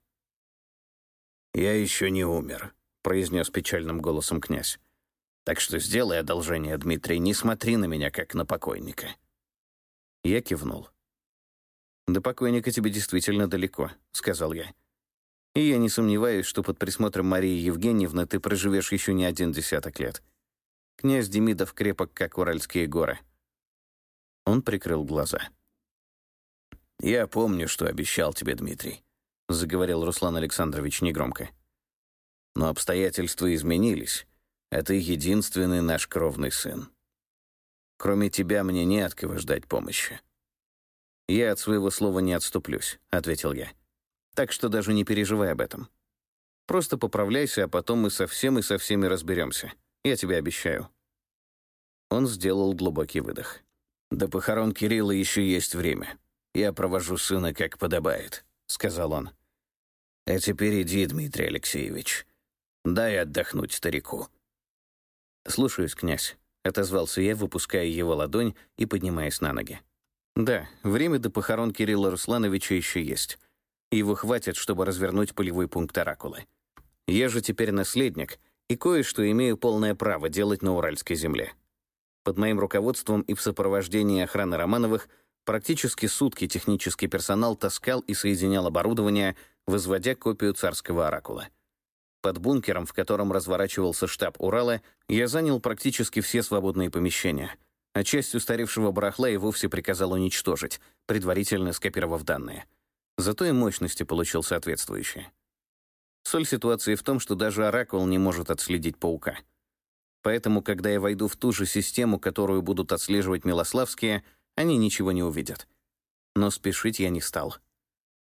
«Я еще не умер», — произнес печальным голосом князь. «Так что сделай одолжение, Дмитрий, не смотри на меня, как на покойника». Я кивнул. «До покойника тебе действительно далеко», — сказал я. «И я не сомневаюсь, что под присмотром Марии Евгеньевны ты проживешь еще не один десяток лет. Князь Демидов крепок, как Уральские горы». Он прикрыл глаза. «Я помню, что обещал тебе, Дмитрий», — заговорил Руслан Александрович негромко. «Но обстоятельства изменились, а ты единственный наш кровный сын. Кроме тебя мне не от кого ждать помощи». «Я от своего слова не отступлюсь», — ответил я. «Так что даже не переживай об этом. Просто поправляйся, а потом мы со всеми разберемся. Я тебе обещаю». Он сделал глубокий выдох. «До похорон Кирилла еще есть время. Я провожу сына как подобает», — сказал он. «А теперь иди, Дмитрий Алексеевич. Дай отдохнуть старику». «Слушаюсь, князь», — отозвался я, выпуская его ладонь и поднимаясь на ноги. «Да, время до похорон Кирилла Руслановича еще есть. Его хватит, чтобы развернуть полевой пункт Оракулы. Я же теперь наследник, и кое-что имею полное право делать на Уральской земле. Под моим руководством и в сопровождении охраны Романовых практически сутки технический персонал таскал и соединял оборудование, возводя копию царского оракула. Под бункером, в котором разворачивался штаб Урала, я занял практически все свободные помещения, а часть устаревшего барахла и вовсе приказал уничтожить, предварительно скопировав данные. Зато и мощности получил соответствующие. Соль ситуации в том, что даже оракул не может отследить паука. Поэтому, когда я войду в ту же систему, которую будут отслеживать Милославские, они ничего не увидят. Но спешить я не стал.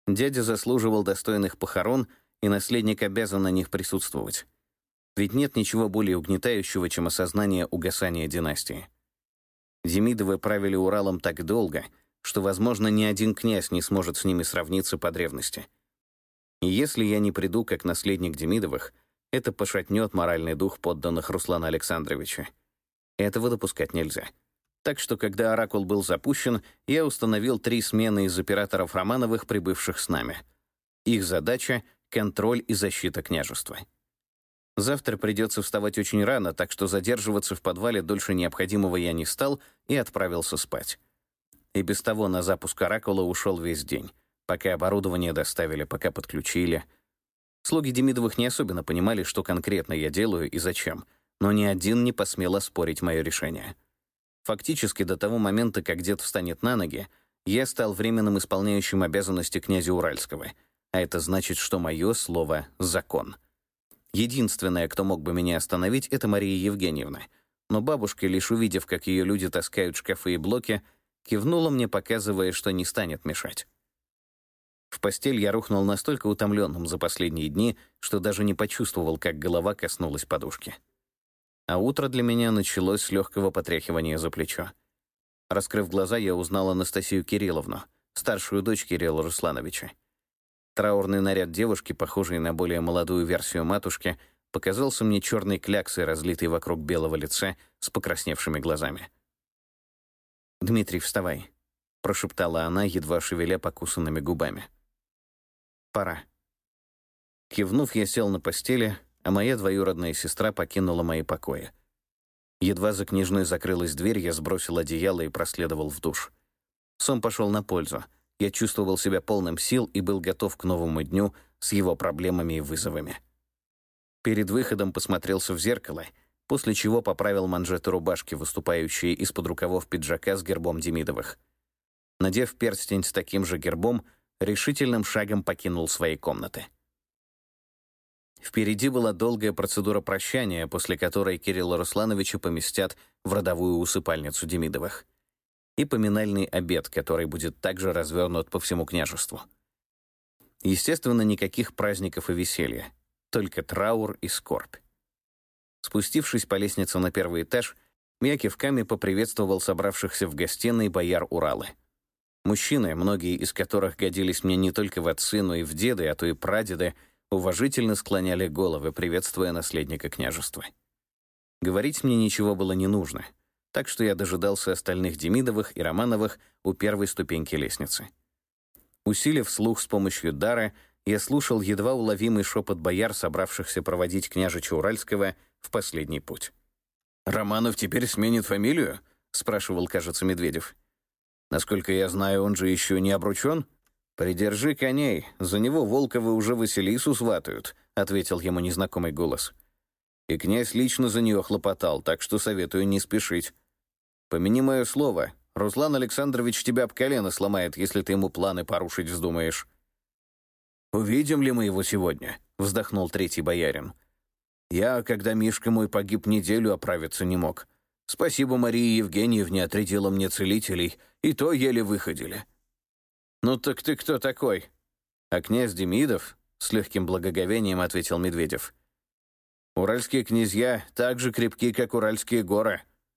Дядя заслуживал достойных похорон, и наследник обязан на них присутствовать. Ведь нет ничего более угнетающего, чем осознание угасания династии. Демидовы правили Уралом так долго, что, возможно, ни один князь не сможет с ними сравниться по древности. И если я не приду как наследник Демидовых, это пошатнет моральный дух подданных Руслана Александровича. Этого допускать нельзя. Так что, когда оракул был запущен, я установил 3 смены из операторов Романовых, прибывших с нами. Их задача — контроль и защита княжества. Завтра придется вставать очень рано, так что задерживаться в подвале дольше необходимого я не стал и отправился спать. И без того на запуск оракула ушел весь день, пока оборудование доставили, пока подключили. Слуги Демидовых не особенно понимали, что конкретно я делаю и зачем, но ни один не посмел оспорить мое решение. Фактически до того момента, как дед встанет на ноги, я стал временным исполняющим обязанности князя Уральского, а это значит, что мое слово — закон. Единственная, кто мог бы меня остановить, это Мария Евгеньевна, но бабушка, лишь увидев, как ее люди таскают шкафы и блоки, кивнула мне, показывая, что не станет мешать. В постель я рухнул настолько утомленным за последние дни, что даже не почувствовал, как голова коснулась подушки. А утро для меня началось с легкого потряхивания за плечо. Раскрыв глаза, я узнал Анастасию Кирилловну, старшую дочь Кирилла Руслановича. Траурный наряд девушки, похожий на более молодую версию матушки, показался мне черной кляксой, разлитой вокруг белого лица с покрасневшими глазами. «Дмитрий, вставай», — прошептала она, едва шевеля покусанными губами. «Пора». Кивнув, я сел на постели, а моя двоюродная сестра покинула мои покои. Едва за княжной закрылась дверь, я сбросил одеяло и проследовал в душ. Сон пошел на пользу. Я чувствовал себя полным сил и был готов к новому дню с его проблемами и вызовами. Перед выходом посмотрелся в зеркало, после чего поправил манжеты рубашки, выступающие из-под рукавов пиджака с гербом Демидовых. Надев перстень с таким же гербом, решительным шагом покинул свои комнаты. Впереди была долгая процедура прощания, после которой Кирилла Руслановича поместят в родовую усыпальницу Демидовых. И поминальный обед, который будет также развернут по всему княжеству. Естественно, никаких праздников и веселья, только траур и скорбь. Спустившись по лестнице на первый этаж, я кивками поприветствовал собравшихся в гостиной бояр Уралы. Мужчины, многие из которых годились мне не только в отцы, но и в деды, а то и прадеды, уважительно склоняли головы, приветствуя наследника княжества. Говорить мне ничего было не нужно, так что я дожидался остальных Демидовых и Романовых у первой ступеньки лестницы. Усилив слух с помощью дара, я слушал едва уловимый шепот бояр, собравшихся проводить княжича Уральского в последний путь. «Романов теперь сменит фамилию?» — спрашивал, кажется, Медведев. «Насколько я знаю, он же еще не обручен?» «Придержи коней, за него Волковы уже Василису сватают», — ответил ему незнакомый голос. «И князь лично за нее хлопотал, так что советую не спешить. Помяни мое слово, Руслан Александрович тебя об колено сломает, если ты ему планы порушить вздумаешь». «Увидим ли мы его сегодня?» — вздохнул третий боярин. «Я, когда Мишка мой погиб, неделю оправиться не мог. Спасибо Марии Евгеньевне, отрядила мне целителей, и то еле выходили». «Ну так ты кто такой?» «А князь Демидов?» — с легким благоговением ответил Медведев. «Уральские князья так же крепки, как Уральские горы».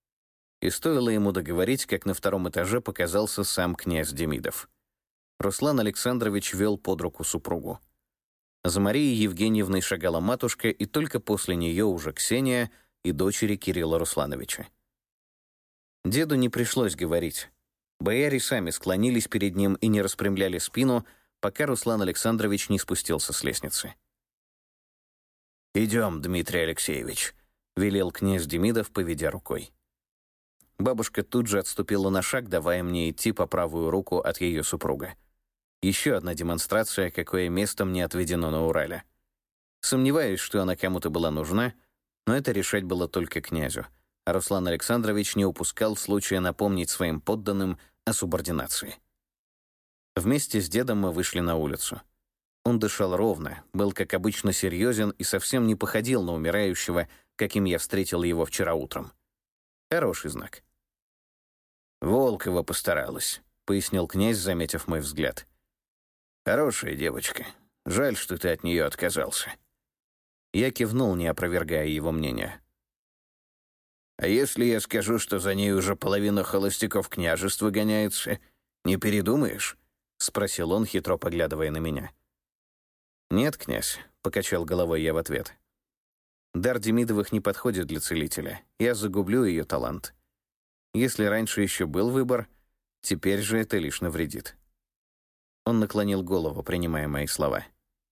И стоило ему договорить, как на втором этаже показался сам князь Демидов. Руслан Александрович вел под руку супругу. За Марией Евгеньевной шагала матушка, и только после нее уже Ксения и дочери Кирилла Руслановича. Деду не пришлось говорить. Бояре сами склонились перед ним и не распрямляли спину, пока Руслан Александрович не спустился с лестницы. «Идем, Дмитрий Алексеевич», — велел князь Демидов, поведя рукой. Бабушка тут же отступила на шаг, давая мне идти по правую руку от ее супруга. Еще одна демонстрация, какое место мне отведено на Урале. Сомневаюсь, что она кому-то была нужна, но это решать было только князю. А Руслан Александрович не упускал случая напомнить своим подданным о субординации. Вместе с дедом мы вышли на улицу. Он дышал ровно, был, как обычно, серьезен и совсем не походил на умирающего, каким я встретил его вчера утром. Хороший знак. «Волкова постаралась», — пояснил князь, заметив мой взгляд. Хорошая девочка. Жаль, что ты от нее отказался». Я кивнул, не опровергая его мнение. «А если я скажу, что за ней уже половина холостяков княжества гоняется, не передумаешь?» — спросил он, хитро поглядывая на меня. «Нет, князь», — покачал головой я в ответ. «Дар Демидовых не подходит для целителя. Я загублю ее талант. Если раньше еще был выбор, теперь же это лишь навредит». Он наклонил голову, принимая мои слова.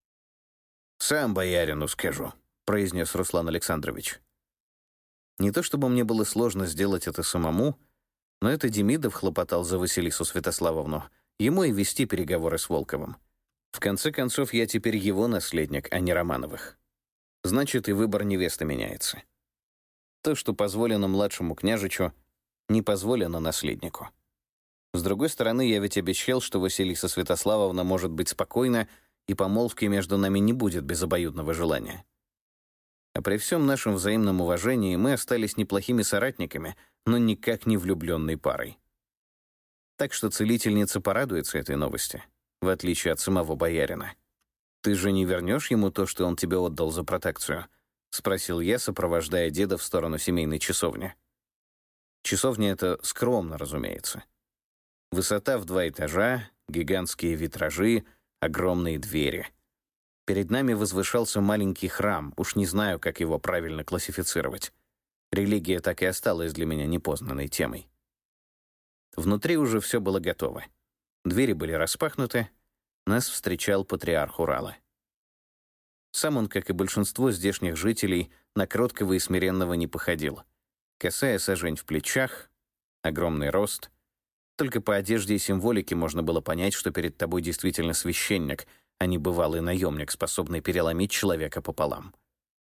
«Сам боярину скажу», — произнес Руслан Александрович. Не то чтобы мне было сложно сделать это самому, но это Демидов хлопотал за Василису Святославовну, ему и вести переговоры с Волковым. В конце концов, я теперь его наследник, а не Романовых. Значит, и выбор невесты меняется. То, что позволено младшему княжичу, не позволено наследнику. С другой стороны, я ведь обещал, что Василиса Святославовна может быть спокойна, и помолвки между нами не будет без обоюдного желания. А при всем нашем взаимном уважении мы остались неплохими соратниками, но никак не влюбленной парой. Так что целительница порадуется этой новости, в отличие от самого боярина. «Ты же не вернешь ему то, что он тебе отдал за протекцию?» — спросил я, сопровождая деда в сторону семейной часовни. Часовня — это скромно, разумеется. Высота в 2 этажа, гигантские витражи, огромные двери. Перед нами возвышался маленький храм, уж не знаю, как его правильно классифицировать. Религия так и осталась для меня непознанной темой. Внутри уже все было готово. Двери были распахнуты, нас встречал патриарх Урала. Сам он, как и большинство здешних жителей, на кроткого и смиренного не походил. Косая сажень в плечах, огромный рост. Только по одежде и символике можно было понять, что перед тобой действительно священник, а не бывалый наемник, способный переломить человека пополам.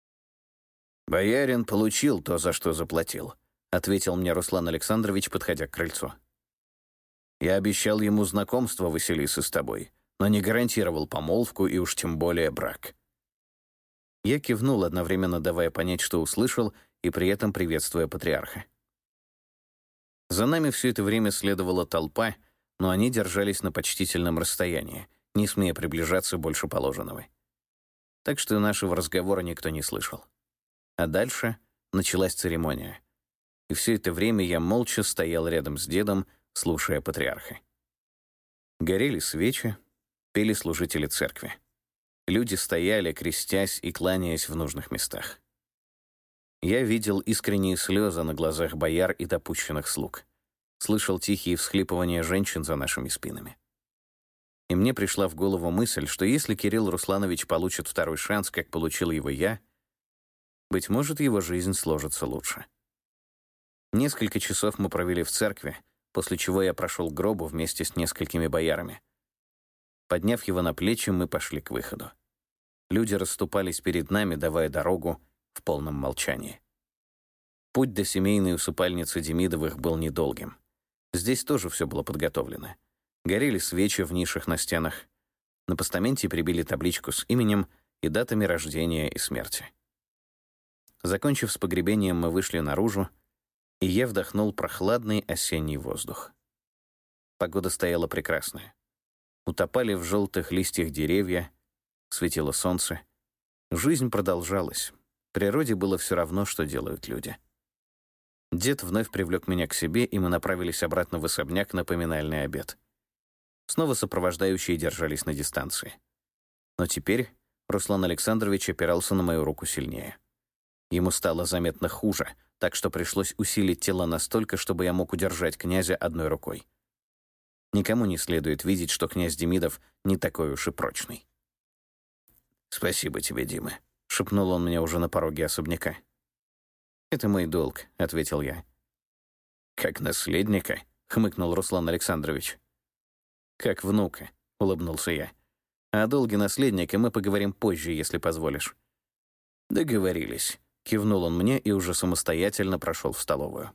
«Боярин получил то, за что заплатил», — ответил мне Руслан Александрович, подходя к крыльцу. «Я обещал ему знакомство Василисы с тобой, но не гарантировал помолвку и уж тем более брак». Я кивнул, одновременно давая понять, что услышал, и при этом приветствуя патриарха. За нами все это время следовала толпа, но они держались на почтительном расстоянии, не смея приближаться больше положенного. Так что нашего разговора никто не слышал. А дальше началась церемония. И все это время я молча стоял рядом с дедом, слушая патриарха. Горели свечи, пели служители церкви. Люди стояли, крестясь и кланяясь в нужных местах. Я видел искренние слезы на глазах бояр и допущенных слуг. Слышал тихие всхлипывания женщин за нашими спинами. И мне пришла в голову мысль, что если Кирилл Русланович получит второй шанс, как получил его я, быть может, его жизнь сложится лучше. Несколько часов мы провели в церкви, после чего я прошел к гробу вместе с несколькими боярами. Подняв его на плечи, мы пошли к выходу. Люди расступались перед нами, давая дорогу в полном молчании. Путь до семейной усыпальницы Демидовых был недолгим. Здесь тоже все было подготовлено. Горели свечи в нишах на стенах. На постаменте прибили табличку с именем и датами рождения и смерти. Закончив с погребением, мы вышли наружу, и я вдохнул прохладный осенний воздух. Погода стояла прекрасная. Утопали в желтых листьях деревья, светило солнце. Жизнь продолжалась. Природе было все равно, что делают люди. Дед вновь привлек меня к себе, и мы направились обратно в особняк на поминальный обед. Снова сопровождающие держались на дистанции. Но теперь Руслан Александрович опирался на мою руку сильнее. Ему стало заметно хуже, так что пришлось усилить тело настолько, чтобы я мог удержать князя одной рукой. Никому не следует видеть, что князь Демидов не такой уж и прочный. «Спасибо тебе, Дима», — шепнул он мне уже на пороге особняка. «Это мой долг», — ответил я. «Как наследника?» — хмыкнул Руслан Александрович. «Как внука», — улыбнулся я. «О долге наследника мы поговорим позже, если позволишь». «Договорились», — кивнул он мне и уже самостоятельно прошел в столовую.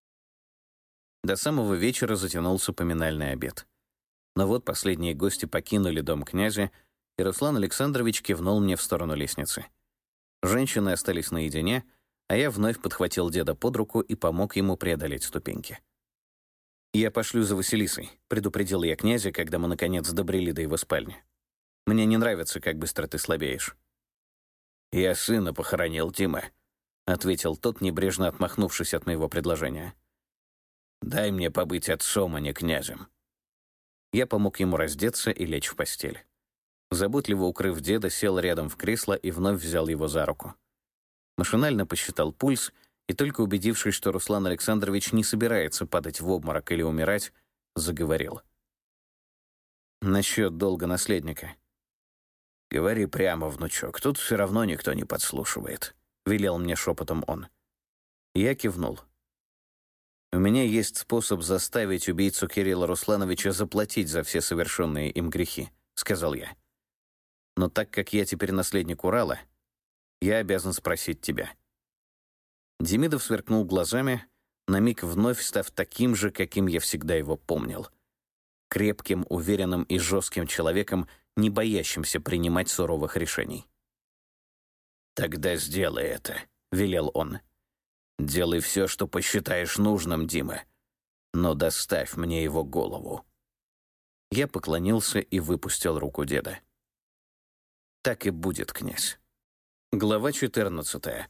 До самого вечера затянулся поминальный обед. Но вот последние гости покинули дом князя, и Руслан Александрович кивнул мне в сторону лестницы. Женщины остались наедине, а я вновь подхватил деда под руку и помог ему преодолеть ступеньки. «Я пошлю за Василисой», — предупредил я князя, когда мы, наконец, добрели до его спальни. Мне не нравится, как быстро ты слабеешь». «Я сына похоронил, Дима», — ответил тот, небрежно отмахнувшись от моего предложения. «Дай мне побыть отцом, а не князем». Я помог ему раздеться и лечь в постель. Заботливо укрыв деда, сел рядом в кресло и вновь взял его за руку. Машинально посчитал пульс и, только убедившись, что Руслан Александрович не собирается падать в обморок или умирать, заговорил. «Насчет долга наследника». «Говори прямо, внучок, тут все равно никто не подслушивает», — велел мне шепотом он. Я кивнул. «У меня есть способ заставить убийцу Кирилла Руслановича заплатить за все совершенные им грехи», — сказал я. «Но так как я теперь наследник Урала, я обязан спросить тебя». Демидов сверкнул глазами, на миг вновь став таким же, каким я всегда его помнил. Крепким, уверенным и жестким человеком, не боящимся принимать суровых решений. «Тогда сделай это», — велел он. «Делай все, что посчитаешь нужным, Дима, но доставь мне его голову». Я поклонился и выпустил руку деда. «Так и будет, князь». Глава 14.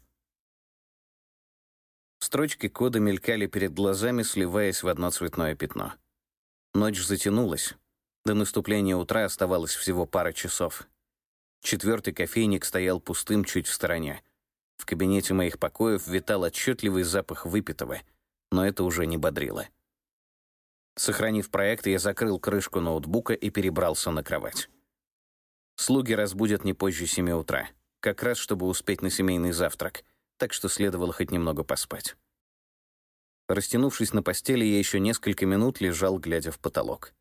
Строчки кода мелькали перед глазами, сливаясь в одно цветное пятно. Ночь затянулась. До наступления утра оставалось всего пара часов. 4-й кофейник стоял пустым чуть в стороне. В кабинете моих покоев витал отчетливый запах выпитого, но это уже не бодрило. Сохранив проект, я закрыл крышку ноутбука и перебрался на кровать. Слуги разбудят не позже 7 утра, как раз чтобы успеть на семейный завтрак, так что следовало хоть немного поспать. Растянувшись на постели, я еще несколько минут лежал, глядя в потолок.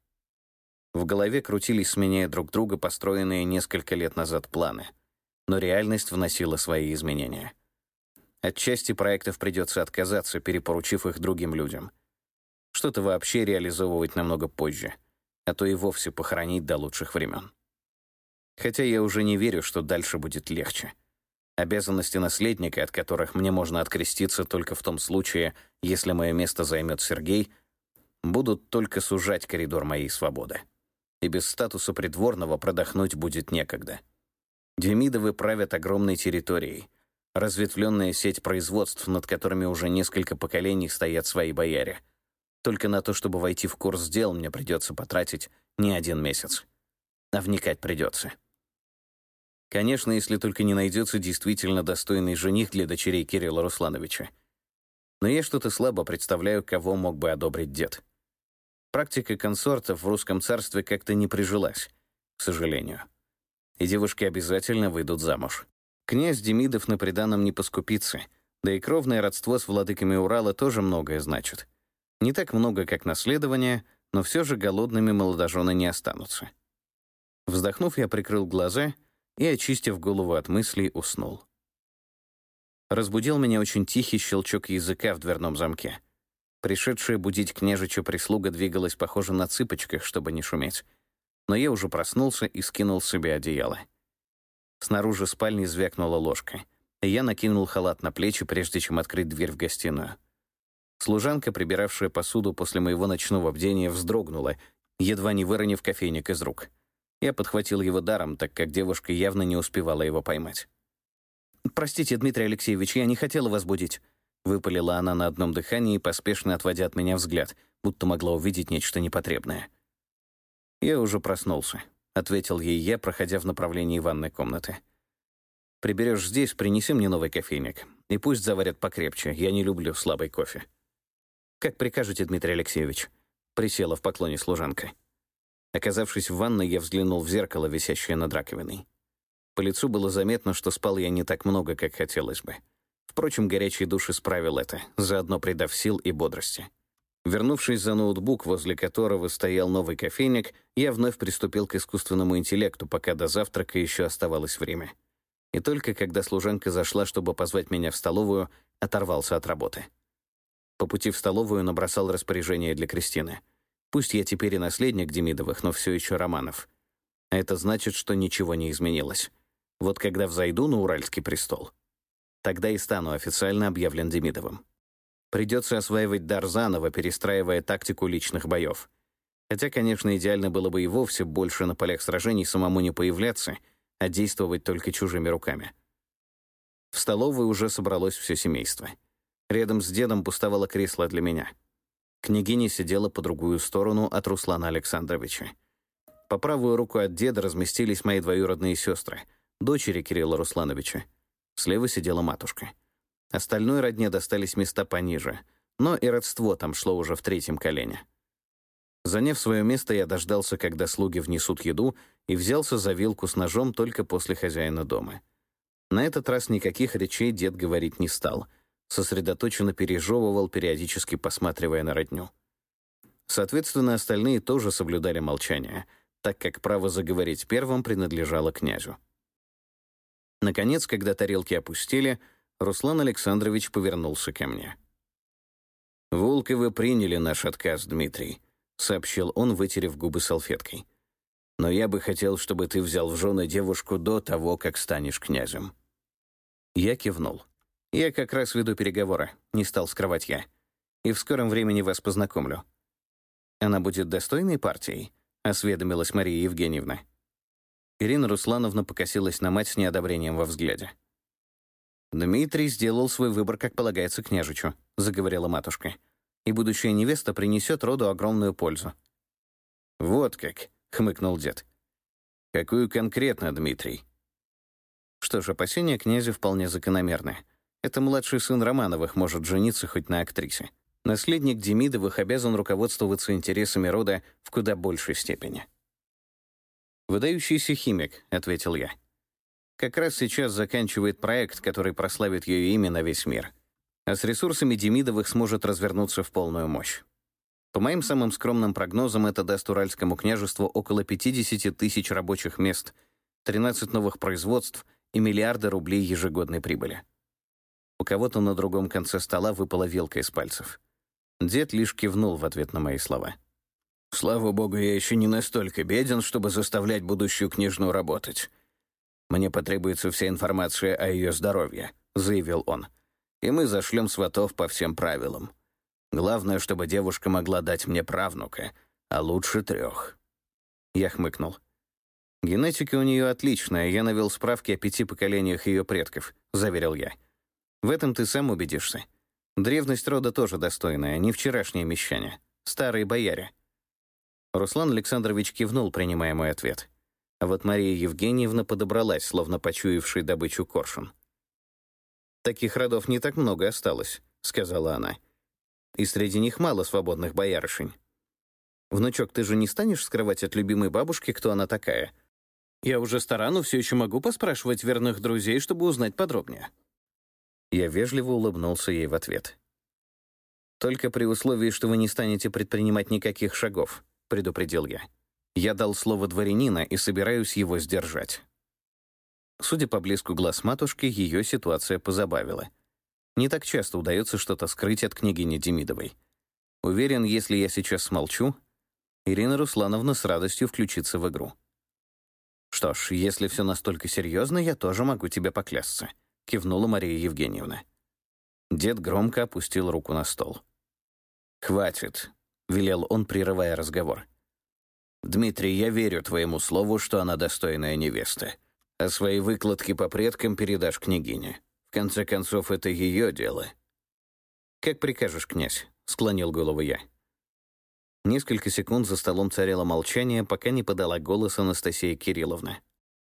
В голове крутились, сменяя друг друга, построенные несколько лет назад планы. Но реальность вносила свои изменения. От части проектов придется отказаться, перепоручив их другим людям. Что-то вообще реализовывать намного позже, а то и вовсе похоронить до лучших времен. Хотя я уже не верю, что дальше будет легче. Обязанности наследника, от которых мне можно откреститься только в том случае, если мое место займет Сергей, будут только сужать коридор моей свободы. И без статуса придворного продохнуть будет некогда. Демидовы правят огромной территорией. Разветвленная сеть производств, над которыми уже несколько поколений стоят свои бояре. Только на то, чтобы войти в курс дел, мне придется потратить не 1 месяц. А вникать придется. Конечно, если только не найдется действительно достойный жених для дочерей Кирилла Руслановича. Но я что-то слабо представляю, кого мог бы одобрить дед. Практика консортов в русском царстве как-то не прижилась, к сожалению. И девушки обязательно выйдут замуж. Князь Демидов на приданом не поскупится, да и кровное родство с владыками Урала тоже многое значит. Не так много, как наследование, но все же голодными молодожены не останутся. Вздохнув, я прикрыл глаза и, очистив голову от мыслей, уснул. Разбудил меня очень тихий щелчок языка в дверном замке. Пришедшая будить княжича прислуга двигалась, похоже, на цыпочках, чтобы не шуметь. Но я уже проснулся и скинул с себя одеяло. Снаружи спальни звякнула ложка, и я накинул халат на плечи, прежде чем открыть дверь в гостиную. Служанка, прибиравшая посуду после моего ночного бдения, вздрогнула, едва не выронив кофейник из рук. Я подхватил его даром, так как девушка явно не успевала его поймать. «Простите, Дмитрий Алексеевич, я не хотела вас будить», — выпалила она на одном дыхании, поспешно отводя от меня взгляд, будто могла увидеть нечто непотребное. «Я уже проснулся», — ответил ей я, проходя в направлении ванной комнаты. «Приберешь здесь, принеси мне новый кофейник, и пусть заварят покрепче, я не люблю слабый кофе». «Как прикажете, Дмитрий Алексеевич», — присела в поклоне служанка. Оказавшись в ванной, я взглянул в зеркало, висящее над раковиной. По лицу было заметно, что спал я не так много, как хотелось бы. Впрочем, горячий душ исправил это, заодно придав сил и бодрости. Вернувшись за ноутбук, возле которого стоял новый кофейник, я вновь приступил к искусственному интеллекту, пока до завтрака еще оставалось время. И только когда служанка зашла, чтобы позвать меня в столовую, оторвался от работы. По пути в столовую набросал распоряжение для Кристины. Пусть я теперь и наследник Демидовых, но все еще Романов. А это значит, что ничего не изменилось. Вот когда взойду на Уральский престол, тогда и стану официально объявлен Демидовым. Придется осваивать дар заново, перестраивая тактику личных боев. Хотя, конечно, идеально было бы и вовсе больше на полях сражений самому не появляться, а действовать только чужими руками. В столовой уже собралось все семейство. Рядом с дедом пустовало кресло для меня. Княгиня сидела по другую сторону от Руслана Александровича. По правую руку от деда разместились мои двоюродные сестры, дочери Кирилла Руслановича. Слева сидела матушка. Остальной родне достались места пониже, но и родство там шло уже в третьем колене. Заняв свое место, я дождался, когда слуги внесут еду, и взялся за вилку с ножом только после хозяина дома. На этот раз никаких речей дед говорить не стал. Сосредоточенно пережевывал, периодически посматривая на родню. Соответственно, остальные тоже соблюдали молчание, так как право заговорить первым принадлежало князю. Наконец, когда тарелки опустили, Руслан Александрович повернулся ко мне. «Волковы приняли наш отказ, Дмитрий», — сообщил он, вытерев губы салфеткой. «Но я бы хотел, чтобы ты взял в жены девушку до того, как станешь князем». Я кивнул. «Я как раз веду переговоры», — не стал скрывать я. «И в скором времени вас познакомлю». «Она будет достойной партией?» — осведомилась Мария Евгеньевна. Ирина Руслановна покосилась на мать с неодобрением во взгляде. «Дмитрий сделал свой выбор, как полагается княжичу», — заговорила матушка. «И будущая невеста принесет роду огромную пользу». «Вот как», — хмыкнул дед. «Какую конкретно, Дмитрий?» Что ж, опасения князя вполне закономерны. Это младший сын Романовых может жениться хоть на актрисе. Наследник Демидовых обязан руководствоваться интересами рода в куда большей степени. «Выдающийся химик», — ответил я. «Как раз сейчас заканчивает проект, который прославит ее имя на весь мир. А с ресурсами Демидовых сможет развернуться в полную мощь. По моим самым скромным прогнозам, это даст Уральскому княжеству около 50 тысяч рабочих мест, 13 новых производств и миллиарды рублей ежегодной прибыли». У кого-то на другом конце стола выпала вилка из пальцев. Дед лишь кивнул в ответ на мои слова. «Слава богу, я еще не настолько беден, чтобы заставлять будущую княжну работать. Мне потребуется вся информация о ее здоровье», — заявил он. «И мы зашлем сватов по всем правилам. Главное, чтобы девушка могла дать мне правнука, а лучше 3». Я хмыкнул. «Генетика у нее отличная, я навел справки о 5 поколениях ее предков», — заверил я. «В этом ты сам убедишься. Древность рода тоже достойная, не вчерашние мещане, старые бояре». Руслан Александрович кивнул, принимая мой ответ. А вот Мария Евгеньевна подобралась, словно почуявший добычу коршун. «Таких родов не так много осталось», — сказала она. «И среди них мало свободных боярышень. Внучок, ты же не станешь скрывать от любимой бабушки, кто она такая? Я уже стара, но все еще могу поспрашивать верных друзей, чтобы узнать подробнее». Я вежливо улыбнулся ей в ответ. «Только при условии, что вы не станете предпринимать никаких шагов», — предупредил я. «Я дал слово дворянина и собираюсь его сдержать». Судя по блеску глаз матушки, ее ситуация позабавила. Не так часто удается что-то скрыть от княгини Демидовой. Уверен, если я сейчас смолчу, Ирина Руслановна с радостью включится в игру. «Что ж, если все настолько серьезно, я тоже могу тебе поклясться», — кивнула Мария Евгеньевна. Дед громко опустил руку на стол. «Хватит», — велел он, прерывая разговор. «Дмитрий, я верю твоему слову, что она достойная невеста, а свои выкладки по предкам передашь княгине. В конце концов, это ее дело». «Как прикажешь, князь», — склонил голову я. Несколько секунд за столом царило молчание, пока не подала голос Анастасия Кирилловна.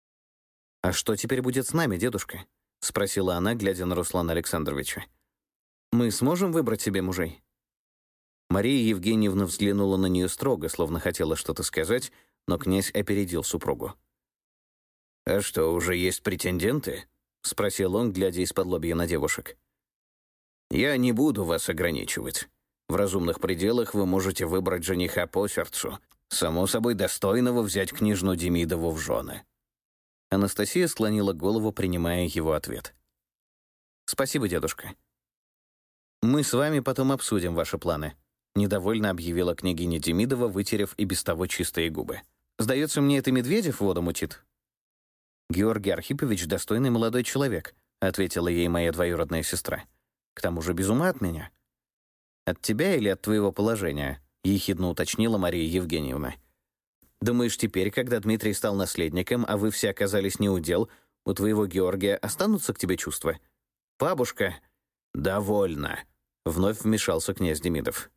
«А что теперь будет с нами, дедушка?» — спросила она, глядя на Руслана Александровича. «Мы сможем выбрать себе мужей?» Мария Евгеньевна взглянула на нее строго, словно хотела что-то сказать, но князь опередил супругу. «А что, уже есть претенденты?» — спросил он, глядя из-под-лобья на девушек. «Я не буду вас ограничивать. В разумных пределах вы можете выбрать жениха по сердцу, само собой достойного взять княжну Демидову в жены». Анастасия склонила голову, принимая его ответ. «Спасибо, дедушка. Мы с вами потом обсудим ваши планы», — недовольно объявила княгиня Демидова, вытерев и без того чистые губы. «Сдается мне, это Медведев воду мутит». «Георгий Архипович — достойный молодой человек», — ответила ей моя двоюродная сестра. «К тому же без ума от меня». «От тебя или от твоего положения?» — ехидно уточнила Мария Евгеньевна. «Думаешь, теперь, когда Дмитрий стал наследником, а вы все оказались не у дел, у твоего Георгия останутся к тебе чувства? Бабушка...» «Довольно», — вновь вмешался князь Демидов.